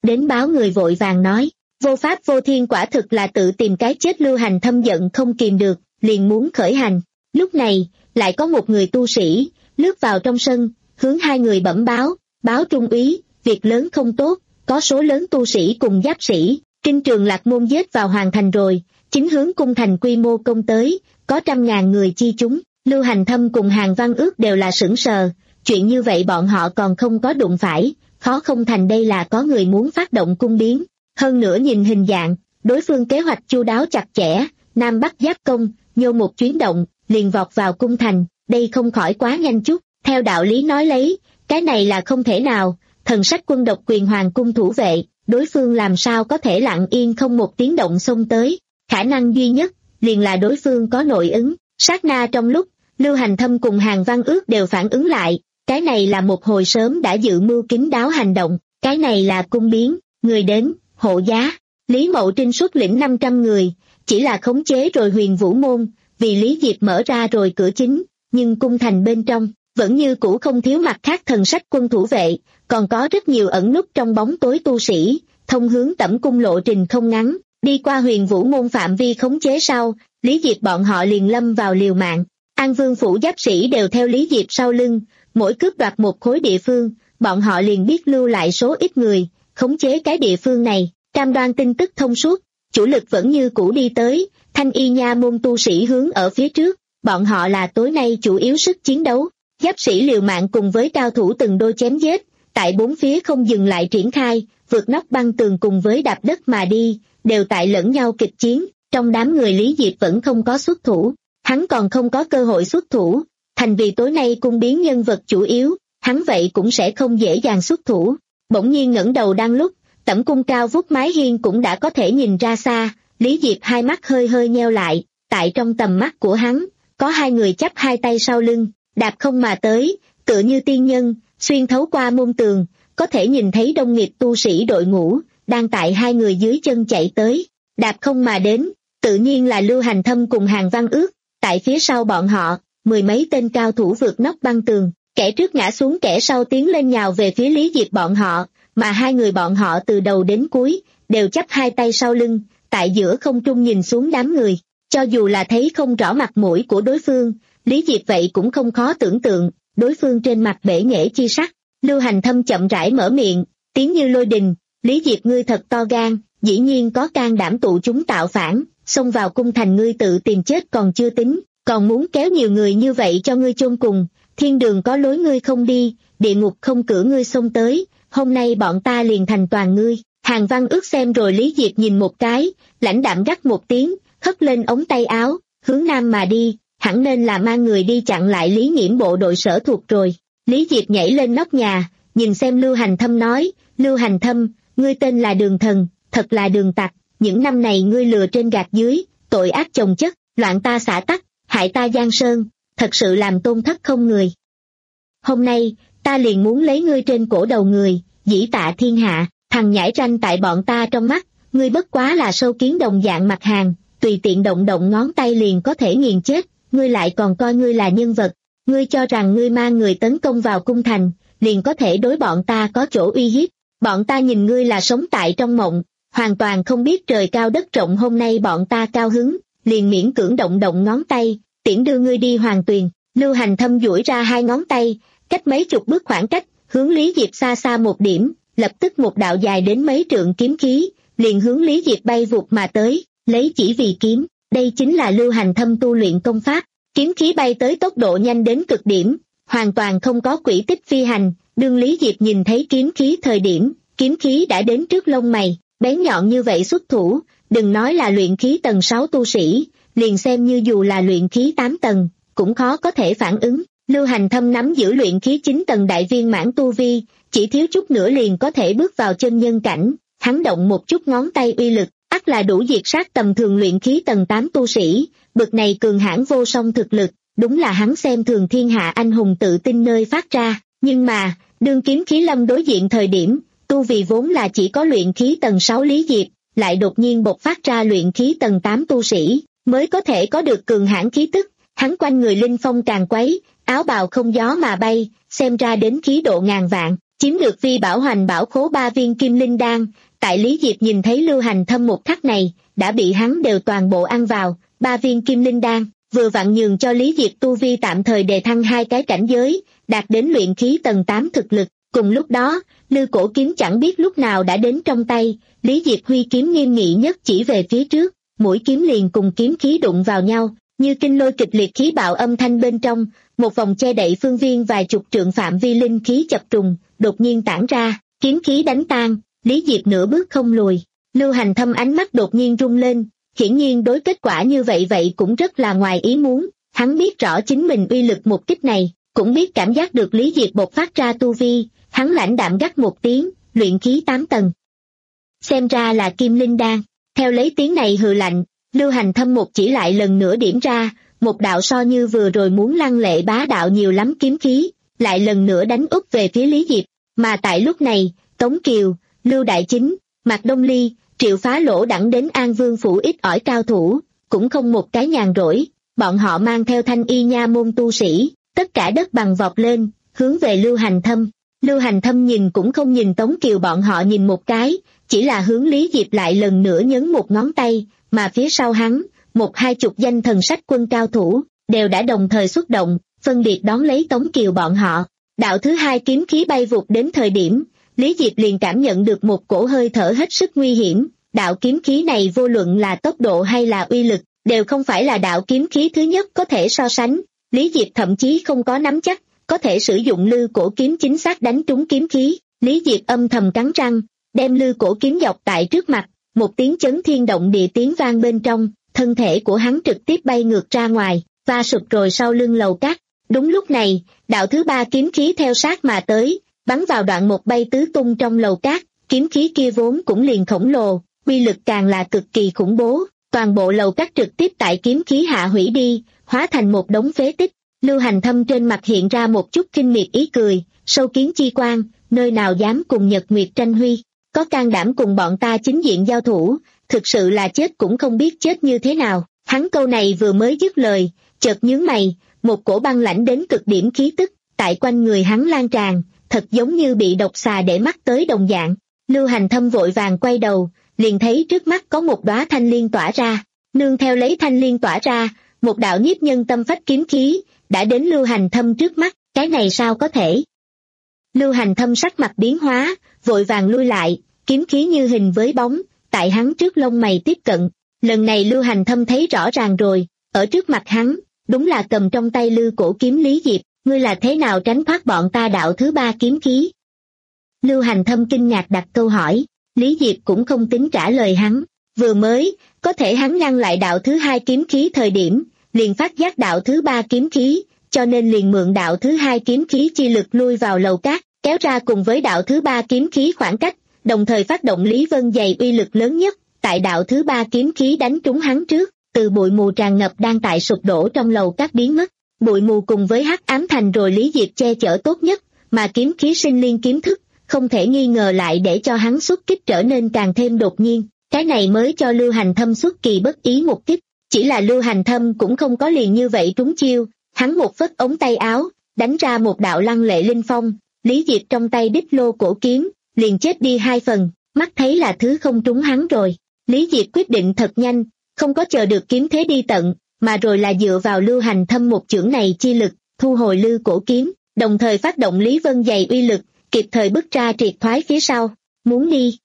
đến báo người vội vàng nói, vô pháp vô thiên quả thực là tự tìm cái chết. Lưu Hành Thâm giận không kìm được, liền muốn khởi hành. Lúc này, lại có một người tu sĩ, lướt vào trong sân, hướng hai người bẩm báo, báo trung úy, việc lớn không tốt, có số lớn tu sĩ cùng giáp sĩ, kinh trường Lạc Môn giết vào hoàng thành rồi, chính hướng cung thành quy mô công tới, có trăm ngàn người chi chúng. Lưu Hành Thâm cùng Hàn Văn Ước đều là sững sờ, chuyện như vậy bọn họ còn không có đụng phải, khó không thành đây là có người muốn phát động cung biến. Hơn nữa nhìn hình dạng, đối phương kế hoạch chu đáo chặt chẽ, Nam Bắc giáp công, nhô một chuyến động, liền vọt vào cung thành, đây không khỏi quá nhanh chút. Theo đạo lý nói lấy, cái này là không thể nào, thần sách quân độc quyền hoàng cung thủ vệ, đối phương làm sao có thể lặng yên không một tiếng động xông tới. Khả năng duy nhất, liền là đối phương có nội ứng. Sát na trong lúc, Lưu Hành Thâm cùng Hàn Văn Ước đều phản ứng lại, cái này là một hồi sớm đã dự mưu kín đáo hành động, cái này là cung biến, người đến, hộ giá. Lý Mậu Trinh xuất lĩnh năm trăm người, chỉ là khống chế rồi Huyền Vũ Môn, vì Lý Diệp mở ra rồi cửa chính, nhưng cung thành bên trong, vẫn như cũ không thiếu mặt khác thần sách quân thủ vệ, còn có rất nhiều ẩn núp trong bóng tối tu sĩ, thông hướng Tẩm cung lộ trình không ngắn, đi qua Huyền Vũ Môn phạm vi khống chế sau, Lý Diệp bọn họ liền lâm vào liều mạng. An Vương phủ giáp sĩ đều theo Lý Diệp sau lưng, mỗi cướp đoạt một khối địa phương, bọn họ liền biết lưu lại số ít người, khống chế cái địa phương này, cam đoan tin tức thông suốt, chủ lực vẫn như cũ đi tới, Thanh Y Nha môn tu sĩ hướng ở phía trước, bọn họ là tối nay chủ yếu sức chiến đấu, giáp sĩ liều mạng cùng với cao thủ từng đôi chém giết, tại bốn phía không dừng lại triển khai, vượt nóc băng tường cùng với đạp đất mà đi, đều tại lẫn nhau kịch chiến, trong đám người Lý Diệp vẫn không có xuất thủ, hắn còn không có cơ hội xuất thủ, thành vì tối nay cung biến nhân vật chủ yếu, hắn vậy cũng sẽ không dễ dàng xuất thủ. Bỗng nhiên ngẩng đầu đang lúc, Tẩm cung cao vút mái hiên cũng đã có thể nhìn ra xa, Lý Diệp hai mắt hơi hơi nheo lại, tại trong tầm mắt của hắn, có hai người chắp hai tay sau lưng, đạp không mà tới, tựa như tiên nhân, xuyên thấu qua môn tường, có thể nhìn thấy đông nghịt tu sĩ đội ngũ, đang tại hai người dưới chân chạy tới, đạp không mà đến, tự nhiên là Lưu Hành Thâm cùng Hàn Văn Ước, tại phía sau bọn họ, mười mấy tên cao thủ vượt nóc băng tường, kẻ trước ngã xuống kẻ sau tiến lên nhào về phía Lý Diệp bọn họ, mà hai người bọn họ từ đầu đến cuối, đều chắp hai tay sau lưng, tại giữa không trung nhìn xuống đám người, cho dù là thấy không rõ mặt mũi của đối phương, Lý Diệp vậy cũng không khó tưởng tượng, đối phương trên mặt bể nghệ chi sắc. Lưu Hành Thâm chậm rãi mở miệng, tiếng như lôi đình, Lý Diệp ngươi thật to gan, dĩ nhiên có can đảm tụ chúng tạo phản, xông vào cung thành ngươi tự tìm chết còn chưa tính, còn muốn kéo nhiều người như vậy cho ngươi chôn cùng, thiên đường có lối ngươi không đi, địa ngục không cửa ngươi xông tới, hôm nay bọn ta liền thành toàn ngươi. Hàn Văn Ước xem rồi Lý Diệp nhìn một cái, lãnh đạm gắt một tiếng, hất lên ống tay áo, hướng nam mà đi, hẳn nên là mang người đi chặn lại Lý Nghiễm bộ đội sở thuộc rồi. Lý Diệp nhảy lên nóc nhà, nhìn xem Lưu Hành Thâm nói, Lưu Hành Thâm, ngươi tên là Đường Thần, thật là đường tặc, những năm này ngươi lừa trên gạt dưới, tội ác chồng chất, loạn ta xã tắc, hại ta giang sơn, thật sự làm tôn thất không người. Hôm nay, ta liền muốn lấy ngươi trên cổ đầu người, dĩ tạ thiên hạ, thằng nhãi ranh tại bọn ta trong mắt, ngươi bất quá là sâu kiến đồng dạng mặt hàng, tùy tiện động động ngón tay liền có thể nghiền chết, ngươi lại còn coi ngươi là nhân vật, ngươi cho rằng ngươi mang người tấn công vào cung thành, liền có thể đối bọn ta có chỗ uy hiếp, bọn ta nhìn ngươi là sống tại trong mộng, hoàn toàn không biết trời cao đất rộng. Hôm nay bọn ta cao hứng, liền miễn cưỡng động động ngón tay, tiễn đưa ngươi đi hoàng tuyền. Lưu Hành Thâm duỗi ra hai ngón tay, cách mấy chục bước khoảng cách, hướng Lý Diệp xa xa một điểm, lập tức một đạo dài đến mấy trượng kiếm khí, liền hướng Lý Diệp bay vụt mà tới, lấy chỉ vì kiếm, đây chính là Lưu Hành Thâm tu luyện công pháp, kiếm khí bay tới tốc độ nhanh đến cực điểm, hoàn toàn không có quỹ tích phi hành, đương Lý Diệp nhìn thấy kiếm khí thời điểm, kiếm khí đã đến trước lông mày, bén nhọn như vậy xuất thủ, đừng nói là luyện khí tầng sáu tu sĩ, liền xem như dù là luyện khí tám tầng, cũng khó có thể phản ứng. Lưu Hành Thâm nắm giữ luyện khí chín tầng đại viên mãn tu vi, chỉ thiếu chút nữa liền có thể bước vào chân nhân cảnh, hắn động một chút ngón tay uy lực, ắt là đủ diệt sát tầm thường luyện khí tầng tám tu sĩ, bực này cường hãn vô song thực lực, đúng là hắn xem thường thiên hạ anh hùng tự tin nơi phát ra, nhưng mà, đương kiếm khí lâm đối diện thời điểm, tu vì vốn là chỉ có luyện khí tầng sáu Lý Diệp, lại đột nhiên bộc phát ra luyện khí tầng tám tu sĩ, mới có thể có được cường hãn khí tức, hắn quanh người linh phong càng quấy, áo bào không gió mà bay, xem ra đến khí độ ngàn vạn, chiếm được Vi Bảo Hoành bảo khố ba viên kim linh đan. Tại Lý Diệp nhìn thấy Lưu Hành Thâm một khắc này, đã bị hắn đều toàn bộ ăn vào, ba viên kim linh đan, vừa vặn nhường cho Lý Diệp tu vi tạm thời đề thăng hai cái cảnh giới, đạt đến luyện khí tầng tám thực lực. Cùng lúc đó, Lư Cổ kiếm chẳng biết lúc nào đã đến trong tay, Lý Diệp huy kiếm nghiêm nghị nhất chỉ về phía trước, mũi kiếm liền cùng kiếm khí đụng vào nhau, như kinh lôi kịch liệt khí bạo âm thanh bên trong, một vòng che đậy phương viên vài chục trượng phạm vi linh khí chập trùng, đột nhiên tản ra, kiếm khí đánh tan, Lý Diệp nửa bước không lùi. Lưu Hành Thâm ánh mắt đột nhiên rung lên, hiển nhiên đối kết quả như vậy vậy cũng rất là ngoài ý muốn, hắn biết rõ chính mình uy lực một kích này, cũng biết cảm giác được Lý Diệp bộc phát ra tu vi, hắn lãnh đạm gắt một tiếng, luyện khí tám tầng. Xem ra là kim linh đan, theo lấy tiếng này hừ lạnh, Lưu Hành Thâm một chỉ lại lần nữa điểm ra, một đạo so như vừa rồi muốn lăng lệ bá đạo nhiều lắm kiếm khí, lại lần nữa đánh úp về phía Lý Diệp, mà tại lúc này, Tống Kiều, Lưu Đại Chính, Mạc Đông Ly, Triệu Phá Lỗ đẳng đến An Vương phủ ít ỏi cao thủ, cũng không một cái nhàn rỗi, bọn họ mang theo thanh y nha môn tu sĩ, tất cả đất bằng vọt lên, hướng về Lưu Hành Thâm. Lưu Hành Thâm nhìn cũng không nhìn Tống Kiều bọn họ nhìn một cái, chỉ là hướng Lý Diệp lại lần nữa nhấn một ngón tay, mà phía sau hắn, một hai chục danh thần sách quân cao thủ, đều đã đồng thời xuất động, phân biệt đón lấy Tống Kiều bọn họ. Đạo thứ hai kiếm khí bay vụt đến thời điểm, Lý Diệp liền cảm nhận được một cổ hơi thở hết sức nguy hiểm, đạo kiếm khí này vô luận là tốc độ hay là uy lực, đều không phải là đạo kiếm khí thứ nhất có thể so sánh, Lý Diệp thậm chí không có nắm chắc, có thể sử dụng lư cổ kiếm chính xác đánh trúng kiếm khí, Lý Diệp âm thầm cắn răng, đem lư cổ kiếm dọc tại trước mặt, một tiếng chấn thiên động địa tiếng vang bên trong, thân thể của hắn trực tiếp bay ngược ra ngoài, va sụp rồi sau lưng lầu cát. Đúng lúc này, đạo thứ ba kiếm khí theo sát mà tới, bắn vào đoạn một bay tứ tung trong lầu cát, kiếm khí kia vốn cũng liền khổng lồ, uy lực càng là cực kỳ khủng bố, toàn bộ lầu cát trực tiếp tại kiếm khí hạ hủy đi, hóa thành một đống phế tích. Lưu Hành Thâm trên mặt hiện ra một chút kinh miệt ý cười, sâu kiến chi quan, nơi nào dám cùng Nhật Nguyệt tranh huy, có can đảm cùng bọn ta chính diện giao thủ, thực sự là chết cũng không biết chết như thế nào. Hắn câu này vừa mới dứt lời, chợt nhướng mày, một cổ băng lãnh đến cực điểm khí tức, tại quanh người hắn lan tràn, thật giống như bị độc xà để mắt tới đồng dạng. Lưu Hành Thâm vội vàng quay đầu, liền thấy trước mắt có một đóa thanh liên tỏa ra, nương theo lấy thanh liên tỏa ra, một đạo nhiếp nhân tâm phách kiếm khí, đã đến Lưu Hành Thâm trước mắt, cái này sao có thể? Lưu Hành Thâm sắc mặt biến hóa, vội vàng lui lại, kiếm khí như hình với bóng, tại hắn trước lông mày tiếp cận. Lần này Lưu Hành Thâm thấy rõ ràng rồi, ở trước mặt hắn, đúng là cầm trong tay lư cổ kiếm Lý Diệp, ngươi là thế nào tránh thoát bọn ta đạo thứ ba kiếm khí? Lưu Hành Thâm kinh ngạc đặt câu hỏi, Lý Diệp cũng không tính trả lời hắn, vừa mới, có thể hắn ngăn lại đạo thứ hai kiếm khí thời điểm, liền phát giác đạo thứ ba kiếm khí, cho nên liền mượn đạo thứ hai kiếm khí chi lực lui vào lầu cát, kéo ra cùng với đạo thứ ba kiếm khí khoảng cách, đồng thời phát động Lý Vân Dày uy lực lớn nhất, tại đạo thứ ba kiếm khí đánh trúng hắn trước, từ bụi mù tràn ngập đang tại sụp đổ trong lầu cát biến mất, bụi mù cùng với hắc ám thành rồi Lý Diệp che chở tốt nhất, mà kiếm khí sinh liên kiếm thức, không thể nghi ngờ lại để cho hắn xuất kích trở nên càng thêm đột nhiên, cái này mới cho Lưu Hành Thâm xuất kỳ bất ý một kích. Chỉ là Lưu Hành Thâm cũng không có liền như vậy trúng chiêu, hắn một phất ống tay áo, đánh ra một đạo lăng lệ linh phong, Lý Diệp trong tay đích lô cổ kiếm, liền chết đi hai phần, mắt thấy là thứ không trúng hắn rồi. Lý Diệp quyết định thật nhanh, không có chờ được kiếm thế đi tận, mà rồi là dựa vào Lưu Hành Thâm một chưởng này chi lực, thu hồi lư cổ kiếm, đồng thời phát động Lý Vân Dày uy lực, kịp thời bứt ra triệt thoái phía sau, muốn đi.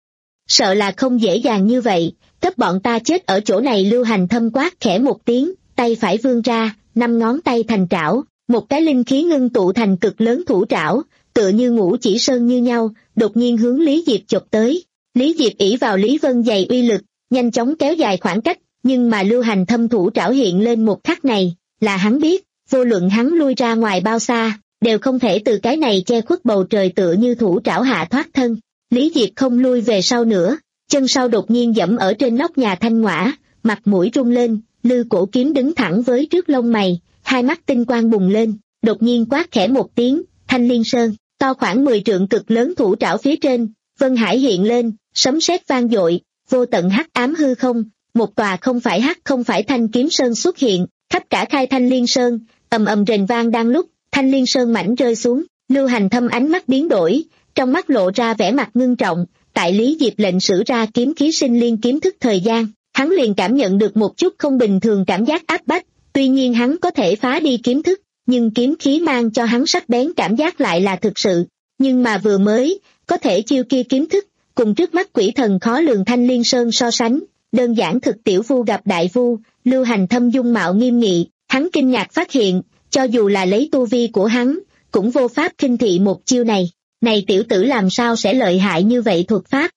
Sợ là không dễ dàng như vậy, cấp bọn ta chết ở chỗ này. Lưu Hành Thâm quát khẽ một tiếng, tay phải vươn ra, năm ngón tay thành trảo, một cái linh khí ngưng tụ thành cực lớn thủ trảo, tựa như ngũ chỉ sơn như nhau, đột nhiên hướng Lý Diệp chộp tới. Lý Diệp ỷ vào Lý Vân Dày uy lực, nhanh chóng kéo dài khoảng cách, nhưng mà Lưu Hành Thâm thủ trảo hiện lên một khắc này, là hắn biết, vô luận hắn lui ra ngoài bao xa, đều không thể từ cái này che khuất bầu trời tựa như thủ trảo hạ thoát thân. Lý Diệp không lui về sau nữa, chân sau đột nhiên dẫm ở trên nóc nhà thanh ngõa, mặt mũi rung lên, lư cổ kiếm đứng thẳng với trước lông mày, hai mắt tinh quang bùng lên, đột nhiên quát khẽ một tiếng, Thanh Liên Sơn, to khoảng mười trượng cực lớn thủ trảo phía trên, vân hải hiện lên, sấm sét vang dội, vô tận hắc ám hư không, một tòa không phải hắc không phải thanh kiếm sơn xuất hiện, khắp cả khai Thanh Liên Sơn, ầm ầm rền vang đang lúc, Thanh Liên Sơn mảnh rơi xuống, Lưu Hành Thâm ánh mắt biến đổi, trong mắt lộ ra vẻ mặt ngưng trọng. Tại Lý Diệp lệnh sử ra kiếm khí sinh liên kiếm thức thời gian, hắn liền cảm nhận được một chút không bình thường cảm giác áp bách. Tuy nhiên hắn có thể phá đi kiếm thức, nhưng kiếm khí mang cho hắn sắc bén cảm giác lại là thực sự. Nhưng mà vừa mới, có thể chiêu kia kiếm thức, cùng trước mắt quỷ thần khó lường Thanh Liên Sơn so sánh, đơn giản thực tiểu vu gặp đại vu. Lưu Hành Thâm dung mạo nghiêm nghị, hắn kinh ngạc phát hiện, cho dù là lấy tu vi của hắn, cũng vô pháp khinh thị một chiêu này. Này tiểu tử làm sao sẽ lợi hại như vậy thuật pháp?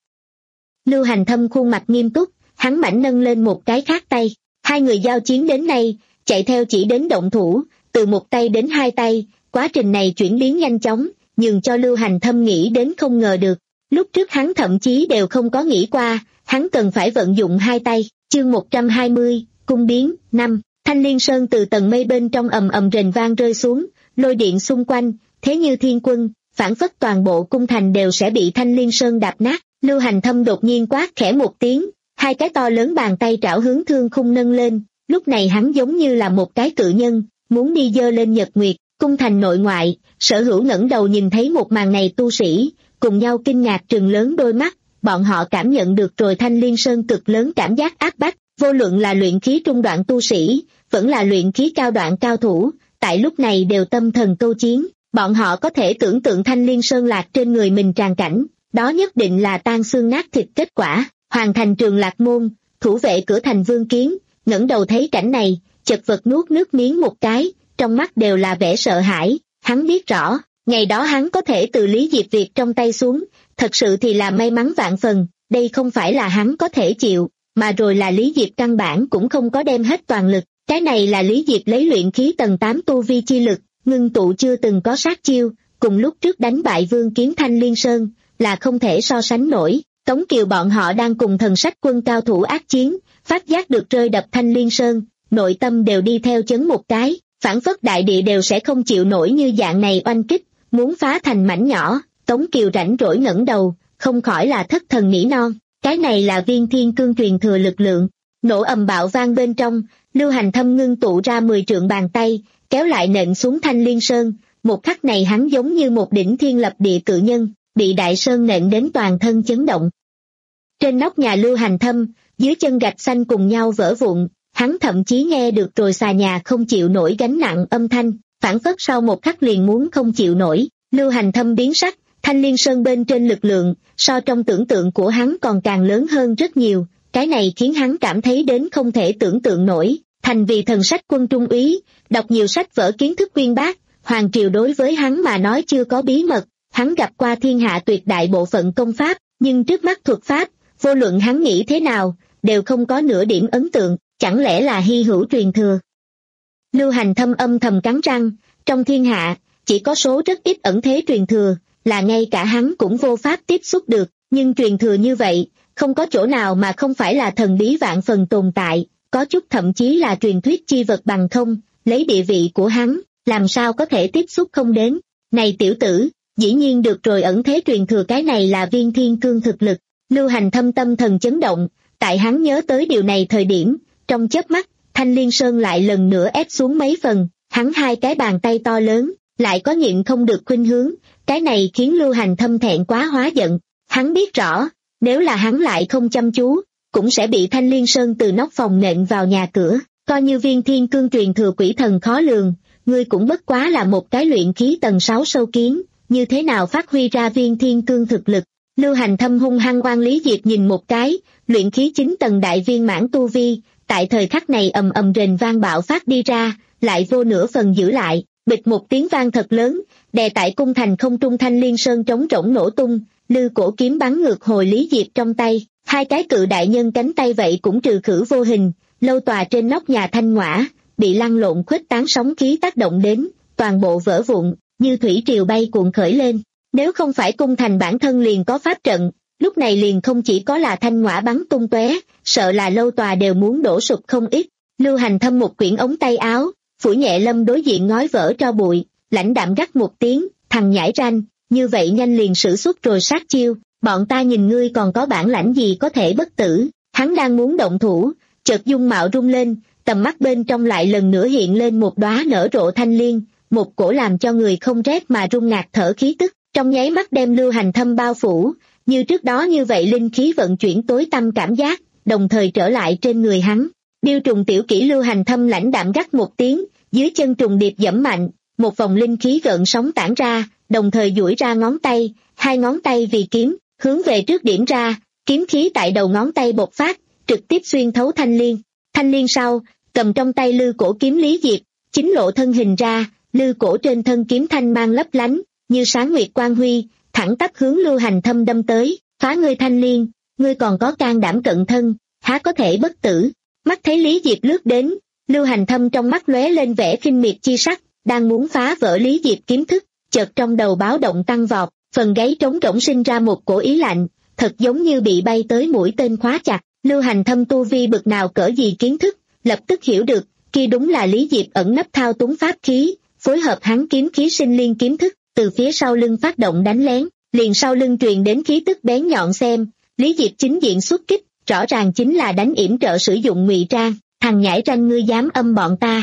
Lưu Hành Thâm khuôn mặt nghiêm túc, hắn mảnh nâng lên một cái khác tay. Hai người giao chiến đến nay, chạy theo chỉ đến động thủ, từ một tay đến hai tay, quá trình này chuyển biến nhanh chóng, nhường cho Lưu Hành Thâm nghĩ đến không ngờ được. Lúc trước hắn thậm chí đều không có nghĩ qua, hắn cần phải vận dụng hai tay. Chương một trăm hai mươi, cung biến, năm. Thanh Liên Sơn từ tầng mây bên trong ầm ầm rền vang rơi xuống, lôi điện xung quanh, thế như thiên quân, phản phất toàn bộ cung thành đều sẽ bị Thanh Liên Sơn đạp nát. Lưu Hành Thâm đột nhiên quát khẽ một tiếng, hai cái to lớn bàn tay trảo hướng thương khung nâng lên, lúc này hắn giống như là một cái cự nhân, muốn đi dơ lên nhật nguyệt. Cung thành nội ngoại, Sở Hữu ngẩng đầu nhìn thấy một màn này tu sĩ, cùng nhau kinh ngạc trừng lớn đôi mắt, bọn họ cảm nhận được rồi Thanh Liên Sơn cực lớn cảm giác áp bách, vô luận là luyện khí trung đoạn tu sĩ, vẫn là luyện khí cao đoạn cao thủ, tại lúc này đều tâm thần câu chiến, bọn họ có thể tưởng tượng Thanh Liên Sơn lạc trên người mình tràn cảnh, đó nhất định là tan xương nát thịt kết quả. Hoàng thành Trường Lạc Môn, thủ vệ cửa thành Vương Kiến, ngẩng đầu thấy cảnh này, chật vật nuốt nước miếng một cái, trong mắt đều là vẻ sợ hãi. Hắn biết rõ, ngày đó hắn có thể từ Lý Diệp Việt trong tay xuống, thật sự thì là may mắn vạn phần, đây không phải là hắn có thể chịu, mà rồi là Lý Diệp căn bản cũng không có đem hết toàn lực, cái này là Lý Diệp lấy luyện khí tầng tám tu vi chi lực, ngưng tụ chưa từng có sát chiêu, cùng lúc trước đánh bại Vương Kiến Thanh Liên Sơn, là không thể so sánh nổi. Tống Kiều bọn họ đang cùng thần sách quân cao thủ ác chiến, phát giác được rơi đập Thanh Liên Sơn, nội tâm đều đi theo chấn một cái, phản phất đại địa đều sẽ không chịu nổi như dạng này oanh kích, muốn phá thành mảnh nhỏ. Tống Kiều rảnh rỗi ngẩng đầu, không khỏi là thất thần nỉ non, cái này là viên thiên cương truyền thừa lực lượng. Nổ ầm bạo vang bên trong, Lưu Hành Thâm ngưng tụ ra mười trượng bàn tay, kéo lại nện xuống Thanh Liên Sơn, một khắc này hắn giống như một đỉnh thiên lập địa cự nhân, bị đại sơn nện đến toàn thân chấn động. Trên nóc nhà Lưu Hành Thâm, dưới chân gạch xanh cùng nhau vỡ vụn, hắn thậm chí nghe được rồi xà nhà không chịu nổi gánh nặng âm thanh, phản phất sau một khắc liền muốn không chịu nổi. Lưu Hành Thâm biến sắc, Thanh Liên Sơn bên trên lực lượng, so trong tưởng tượng của hắn còn càng lớn hơn rất nhiều, cái này khiến hắn cảm thấy đến không thể tưởng tượng nổi. Thành vì thần sách quân trung úy, đọc nhiều sách vở kiến thức uyên bác, hoàng triều đối với hắn mà nói chưa có bí mật, hắn gặp qua thiên hạ tuyệt đại bộ phận công pháp, nhưng trước mắt thuật pháp, vô luận hắn nghĩ thế nào, đều không có nửa điểm ấn tượng, chẳng lẽ là hy hữu truyền thừa. Lưu Hành Thâm âm thầm cắn răng, trong thiên hạ, chỉ có số rất ít ẩn thế truyền thừa, là ngay cả hắn cũng vô pháp tiếp xúc được, nhưng truyền thừa như vậy, không có chỗ nào mà không phải là thần bí vạn phần tồn tại, có chút thậm chí là truyền thuyết chi vật bằng không, lấy địa vị của hắn, làm sao có thể tiếp xúc không đến. Này tiểu tử, dĩ nhiên được rồi, ẩn thế truyền thừa cái này là viên thiên cương thực lực. Lưu Hành Thâm tâm thần chấn động, tại hắn nhớ tới điều này thời điểm, trong chớp mắt, Thanh Liên Sơn lại lần nữa ép xuống mấy phần, hắn hai cái bàn tay to lớn, lại có nhịn không được khuynh hướng, cái này khiến Lưu Hành Thâm thẹn quá hóa giận. Hắn biết rõ, nếu là hắn lại không chăm chú, cũng sẽ bị Thanh Liên Sơn từ nóc phòng nện vào nhà cửa, coi như viên thiên cương truyền thừa quỷ thần khó lường, ngươi cũng bất quá là một cái luyện khí tầng sáu sâu kiến, như thế nào phát huy ra viên thiên cương thực lực. Lưu Hành Thâm hung hăng oan Lý Diệp nhìn một cái, luyện khí chín tầng đại viên mãn tu vi, tại thời khắc này ầm ầm rền vang bạo phát đi ra, lại vô nửa phần giữ lại, bịch một tiếng vang thật lớn, đè tại cung thành không trung Thanh Liên Sơn trống rỗng nổ tung, lư cổ kiếm bắn ngược hồi Lý Diệp trong tay, hai cái cự đại nhân cánh tay vậy cũng trừ khử vô hình, lâu tòa trên nóc nhà Thanh Ngõa, bị lăn lộn khuếch tán sóng khí tác động đến, toàn bộ vỡ vụn, như thủy triều bay cuộn khởi lên. Nếu không phải cung thành bản thân liền có pháp trận, lúc này liền không chỉ có là Thanh Ngõa bắn tung tóe, sợ là lâu tòa đều muốn đổ sụp không ít. Lưu Hành Thâm một quyển ống tay áo, phủi nhẹ lâm đối diện ngói vỡ tro bụi, lãnh đạm gắt một tiếng, thằng nhãi ranh, như vậy nhanh liền sử xuất rồi sát chiêu, bọn ta nhìn ngươi còn có bản lãnh gì có thể bất tử. Hắn đang muốn động thủ, chợt dung mạo rung lên, tầm mắt bên trong lại lần nữa hiện lên một đóa nở rộ thanh liên, một cổ làm cho người không rét mà run ngạt thở khí tức, trong nháy mắt đem Lưu Hành Thâm bao phủ, như trước đó như vậy linh khí vận chuyển tối tăm cảm giác, đồng thời trở lại trên người hắn. Điêu trùng tiểu kỹ Lưu Hành Thâm lãnh đạm gắt một tiếng, dưới chân trùng điệp giẫm mạnh, một vòng linh khí gợn sóng tản ra, đồng thời duỗi ra ngón tay, hai ngón tay vì kiếm, hướng về trước điểm ra, kiếm khí tại đầu ngón tay bộc phát, trực tiếp xuyên thấu thanh liên. Thanh liên sau, cầm trong tay lư cổ kiếm Lý Diệp, chính lộ thân hình ra, lư cổ trên thân kiếm thanh mang lấp lánh, như sáng nguyệt quang huy, thẳng tắp hướng Lưu Hành Thâm đâm tới, phá ngươi thanh liên, ngươi còn có can đảm cận thân, há có thể bất tử. Mắt thấy Lý Diệp lướt đến, Lưu Hành Thâm trong mắt lóe lên vẻ khinh miệt chi sắc, đang muốn phá vỡ Lý Diệp kiếm thức, chợt trong đầu báo động tăng vọt, phần gáy trống rỗng sinh ra một cổ ý lạnh, thật giống như bị bay tới mũi tên khóa chặt. Lưu Hành Thâm tu vi bực nào cỡ gì kiến thức, lập tức hiểu được, kia đúng là Lý Diệp ẩn nấp thao túng pháp khí, phối hợp hắn kiếm khí sinh liên kiếm thức, từ phía sau lưng phát động đánh lén, liền sau lưng truyền đến khí tức bén nhọn xem, Lý Diệp chính diện xuất kích, rõ ràng chính là đánh yểm trợ sử dụng ngụy trang, thằng nhãi ranh ngươi dám âm bọn ta.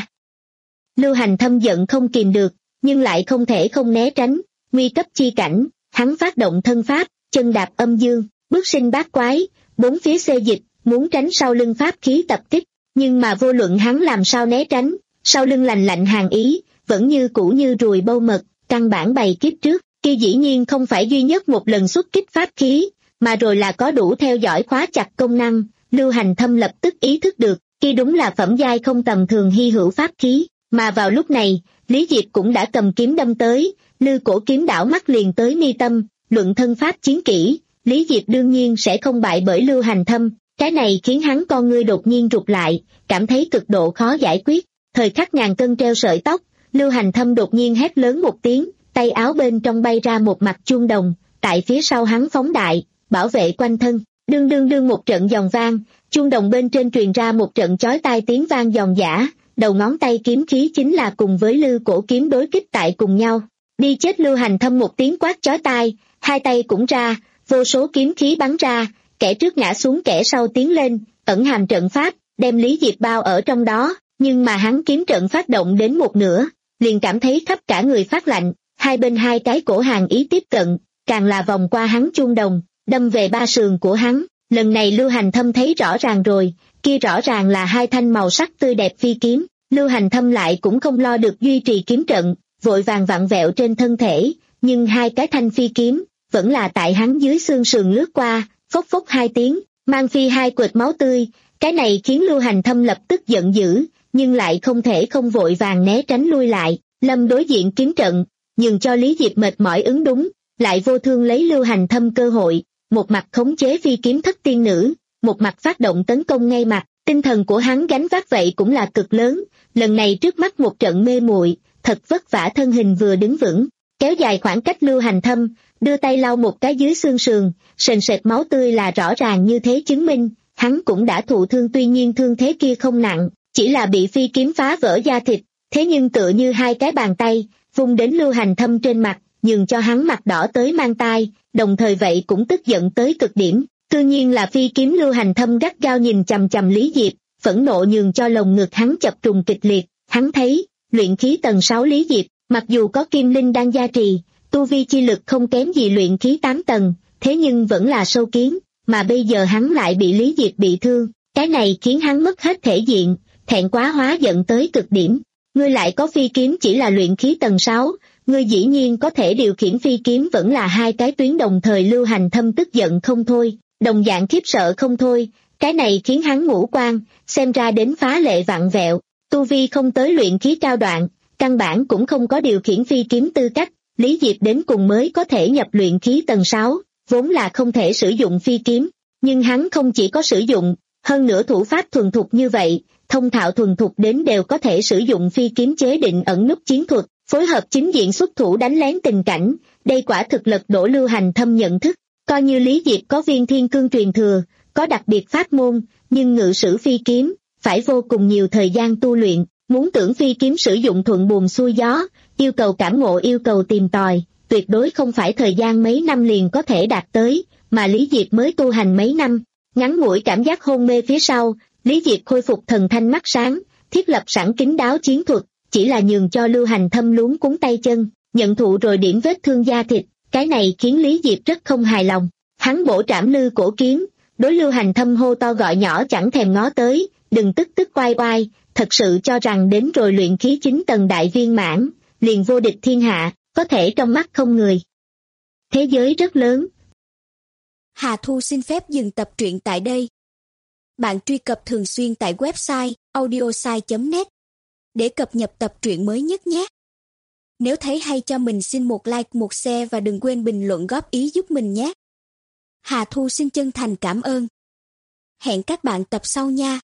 Lưu Hành Thâm giận không kìm được, nhưng lại không thể không né tránh, nguy cấp chi cảnh, hắn phát động thân pháp, chân đạp âm dương, bước sinh bát quái, bốn phía xê dịch, muốn tránh sau lưng pháp khí tập kích, nhưng mà vô luận hắn làm sao né tránh, sau lưng lành lạnh hàn ý, vẫn như cũ như ruồi bâu mật, căn bản bày kiếp trước, kia dĩ nhiên không phải duy nhất một lần xuất kích pháp khí, mà rồi là có đủ theo dõi khóa chặt công năng. Lưu Hành Thâm lập tức ý thức được, kia đúng là phẩm giai không tầm thường hy hữu pháp khí, mà vào lúc này, Lý Diệp cũng đã cầm kiếm đâm tới, lư cổ kiếm đảo mắt liền tới mi tâm, luận thân pháp chiến kỹ, Lý Diệp đương nhiên sẽ không bại bởi Lưu Hành Thâm, cái này khiến hắn con ngươi đột nhiên rụt lại, cảm thấy cực độ khó giải quyết. Thời khắc ngàn cân treo sợi tóc, Lưu Hành Thâm đột nhiên hét lớn một tiếng, tay áo bên trong bay ra một mặt chuông đồng, tại phía sau hắn phóng đại, bảo vệ quanh thân, đương đương đương một trận giòn vang, chuông đồng bên trên truyền ra một trận chói tai tiếng vang giòn giã, đầu ngón tay kiếm khí chính là cùng với lư cổ kiếm đối kích tại cùng nhau. Đi chết! Lưu Hành Thâm một tiếng quát chói tai, hai tay cũng ra, vô số kiếm khí bắn ra, kẻ trước ngã xuống kẻ sau tiến lên, ẩn hàm trận pháp, đem Lý Diệp bao ở trong đó, nhưng mà hắn kiếm trận phát động đến một nửa, liền cảm thấy khắp cả người phát lạnh, hai bên hai cái cổ hàng ý tiếp cận, càng là vòng qua hắn chuông đồng, đâm về ba sườn của hắn. Lần này Lưu Hành Thâm thấy rõ ràng rồi, kia rõ ràng là hai thanh màu sắc tươi đẹp phi kiếm. Lưu Hành Thâm lại cũng không lo được duy trì kiếm trận, vội vàng vặn vẹo trên thân thể, nhưng hai cái thanh phi kiếm vẫn là tại hắn dưới xương sườn lướt qua, phốc phốc hai tiếng, mang phi hai quệt máu tươi. Cái này khiến Lưu Hành Thâm lập tức giận dữ, nhưng lại không thể không vội vàng né tránh lui lại, lâm đối diện kiếm trận, nhường cho Lý Diệp mệt mỏi ứng đúng, lại vô thương lấy Lưu Hành Thâm cơ hội, một mặt khống chế phi kiếm thất tiên nữ, một mặt phát động tấn công ngay mặt. Tinh thần của hắn gánh vác vậy cũng là cực lớn, lần này trước mắt một trận mê muội, thật vất vả thân hình vừa đứng vững, kéo dài khoảng cách Lưu Hành Thâm, đưa tay lau một cái dưới xương sườn, sền sệt máu tươi là rõ ràng như thế chứng minh, hắn cũng đã thụ thương, tuy nhiên thương thế kia không nặng, chỉ là bị phi kiếm phá vỡ da thịt, thế nhưng tựa như hai cái bàn tay, vung đến Lưu Hành Thâm trên mặt, nhường cho hắn mặt đỏ tới mang tai, đồng thời vậy cũng tức giận tới cực điểm. Tự nhiên là phi kiếm Lưu Hành Thâm gắt gao nhìn chằm chằm Lý Diệp, phẫn nộ nhường cho lồng ngực hắn chập trùng kịch liệt, hắn thấy, luyện khí tầng sáu Lý Diệp, mặc dù có kim linh đang gia trì, tu vi chi lực không kém gì luyện khí tám tầng, thế nhưng vẫn là sâu kiến, mà bây giờ hắn lại bị Lý Diệp bị thương, cái này khiến hắn mất hết thể diện, thẹn quá hóa giận tới cực điểm. Ngươi lại có phi kiếm chỉ là luyện khí tầng sáu, ngươi dĩ nhiên có thể điều khiển phi kiếm vẫn là hai cái tuyến đồng thời. Lưu Hành Thâm tức giận không thôi, đồng dạng khiếp sợ không thôi, cái này khiến hắn ngũ quan, xem ra đến phá lệ vặn vẹo, tu vi không tới luyện khí cao đoạn, căn bản cũng không có điều khiển phi kiếm tư cách, Lý Diệp đến cùng mới có thể nhập luyện khí tầng sáu, vốn là không thể sử dụng phi kiếm, nhưng hắn không chỉ có sử dụng, hơn nữa thủ pháp thuần thục như vậy, thông thạo thuần thục đến đều có thể sử dụng phi kiếm chế định ẩn núp chiến thuật, phối hợp chính diện xuất thủ đánh lén tình cảnh, đây quả thực lật đổ Lưu Hành Thâm nhận thức. Coi như Lý Diệp có viên thiên cương truyền thừa, có đặc biệt pháp môn, nhưng ngự sử phi kiếm, phải vô cùng nhiều thời gian tu luyện, muốn tưởng phi kiếm sử dụng thuận buồm xuôi gió, yêu cầu cảm ngộ, yêu cầu tìm tòi, tuyệt đối không phải thời gian mấy năm liền có thể đạt tới, mà Lý Diệp mới tu hành mấy năm, ngắn ngủi cảm giác hôn mê phía sau, Lý Diệp khôi phục thần thanh mắt sáng, thiết lập sẵn kín đáo chiến thuật, chỉ là nhường cho Lưu Hành Thâm luống cuống tay chân, nhận thụ rồi điểm vết thương da thịt, cái này khiến Lý Diệp rất không hài lòng. Hắn bổ trảm Lư Cổ Kiếm, đối Lưu Hành Thâm hô to gọi nhỏ chẳng thèm ngó tới, đừng tức tức oai oai, thật sự cho rằng đến rồi luyện khí chín tầng đại viên mãn, liền vô địch thiên hạ, có thể trong mắt không người. Thế giới rất lớn. Hà Thu xin phép dừng tập truyện tại đây. Bạn truy cập thường xuyên tại website audiosai chấm net để cập nhật tập truyện mới nhất nhé. Nếu thấy hay cho mình xin một like, một share và đừng quên bình luận góp ý giúp mình nhé. Hà Thu xin chân thành cảm ơn. Hẹn các bạn tập sau nha.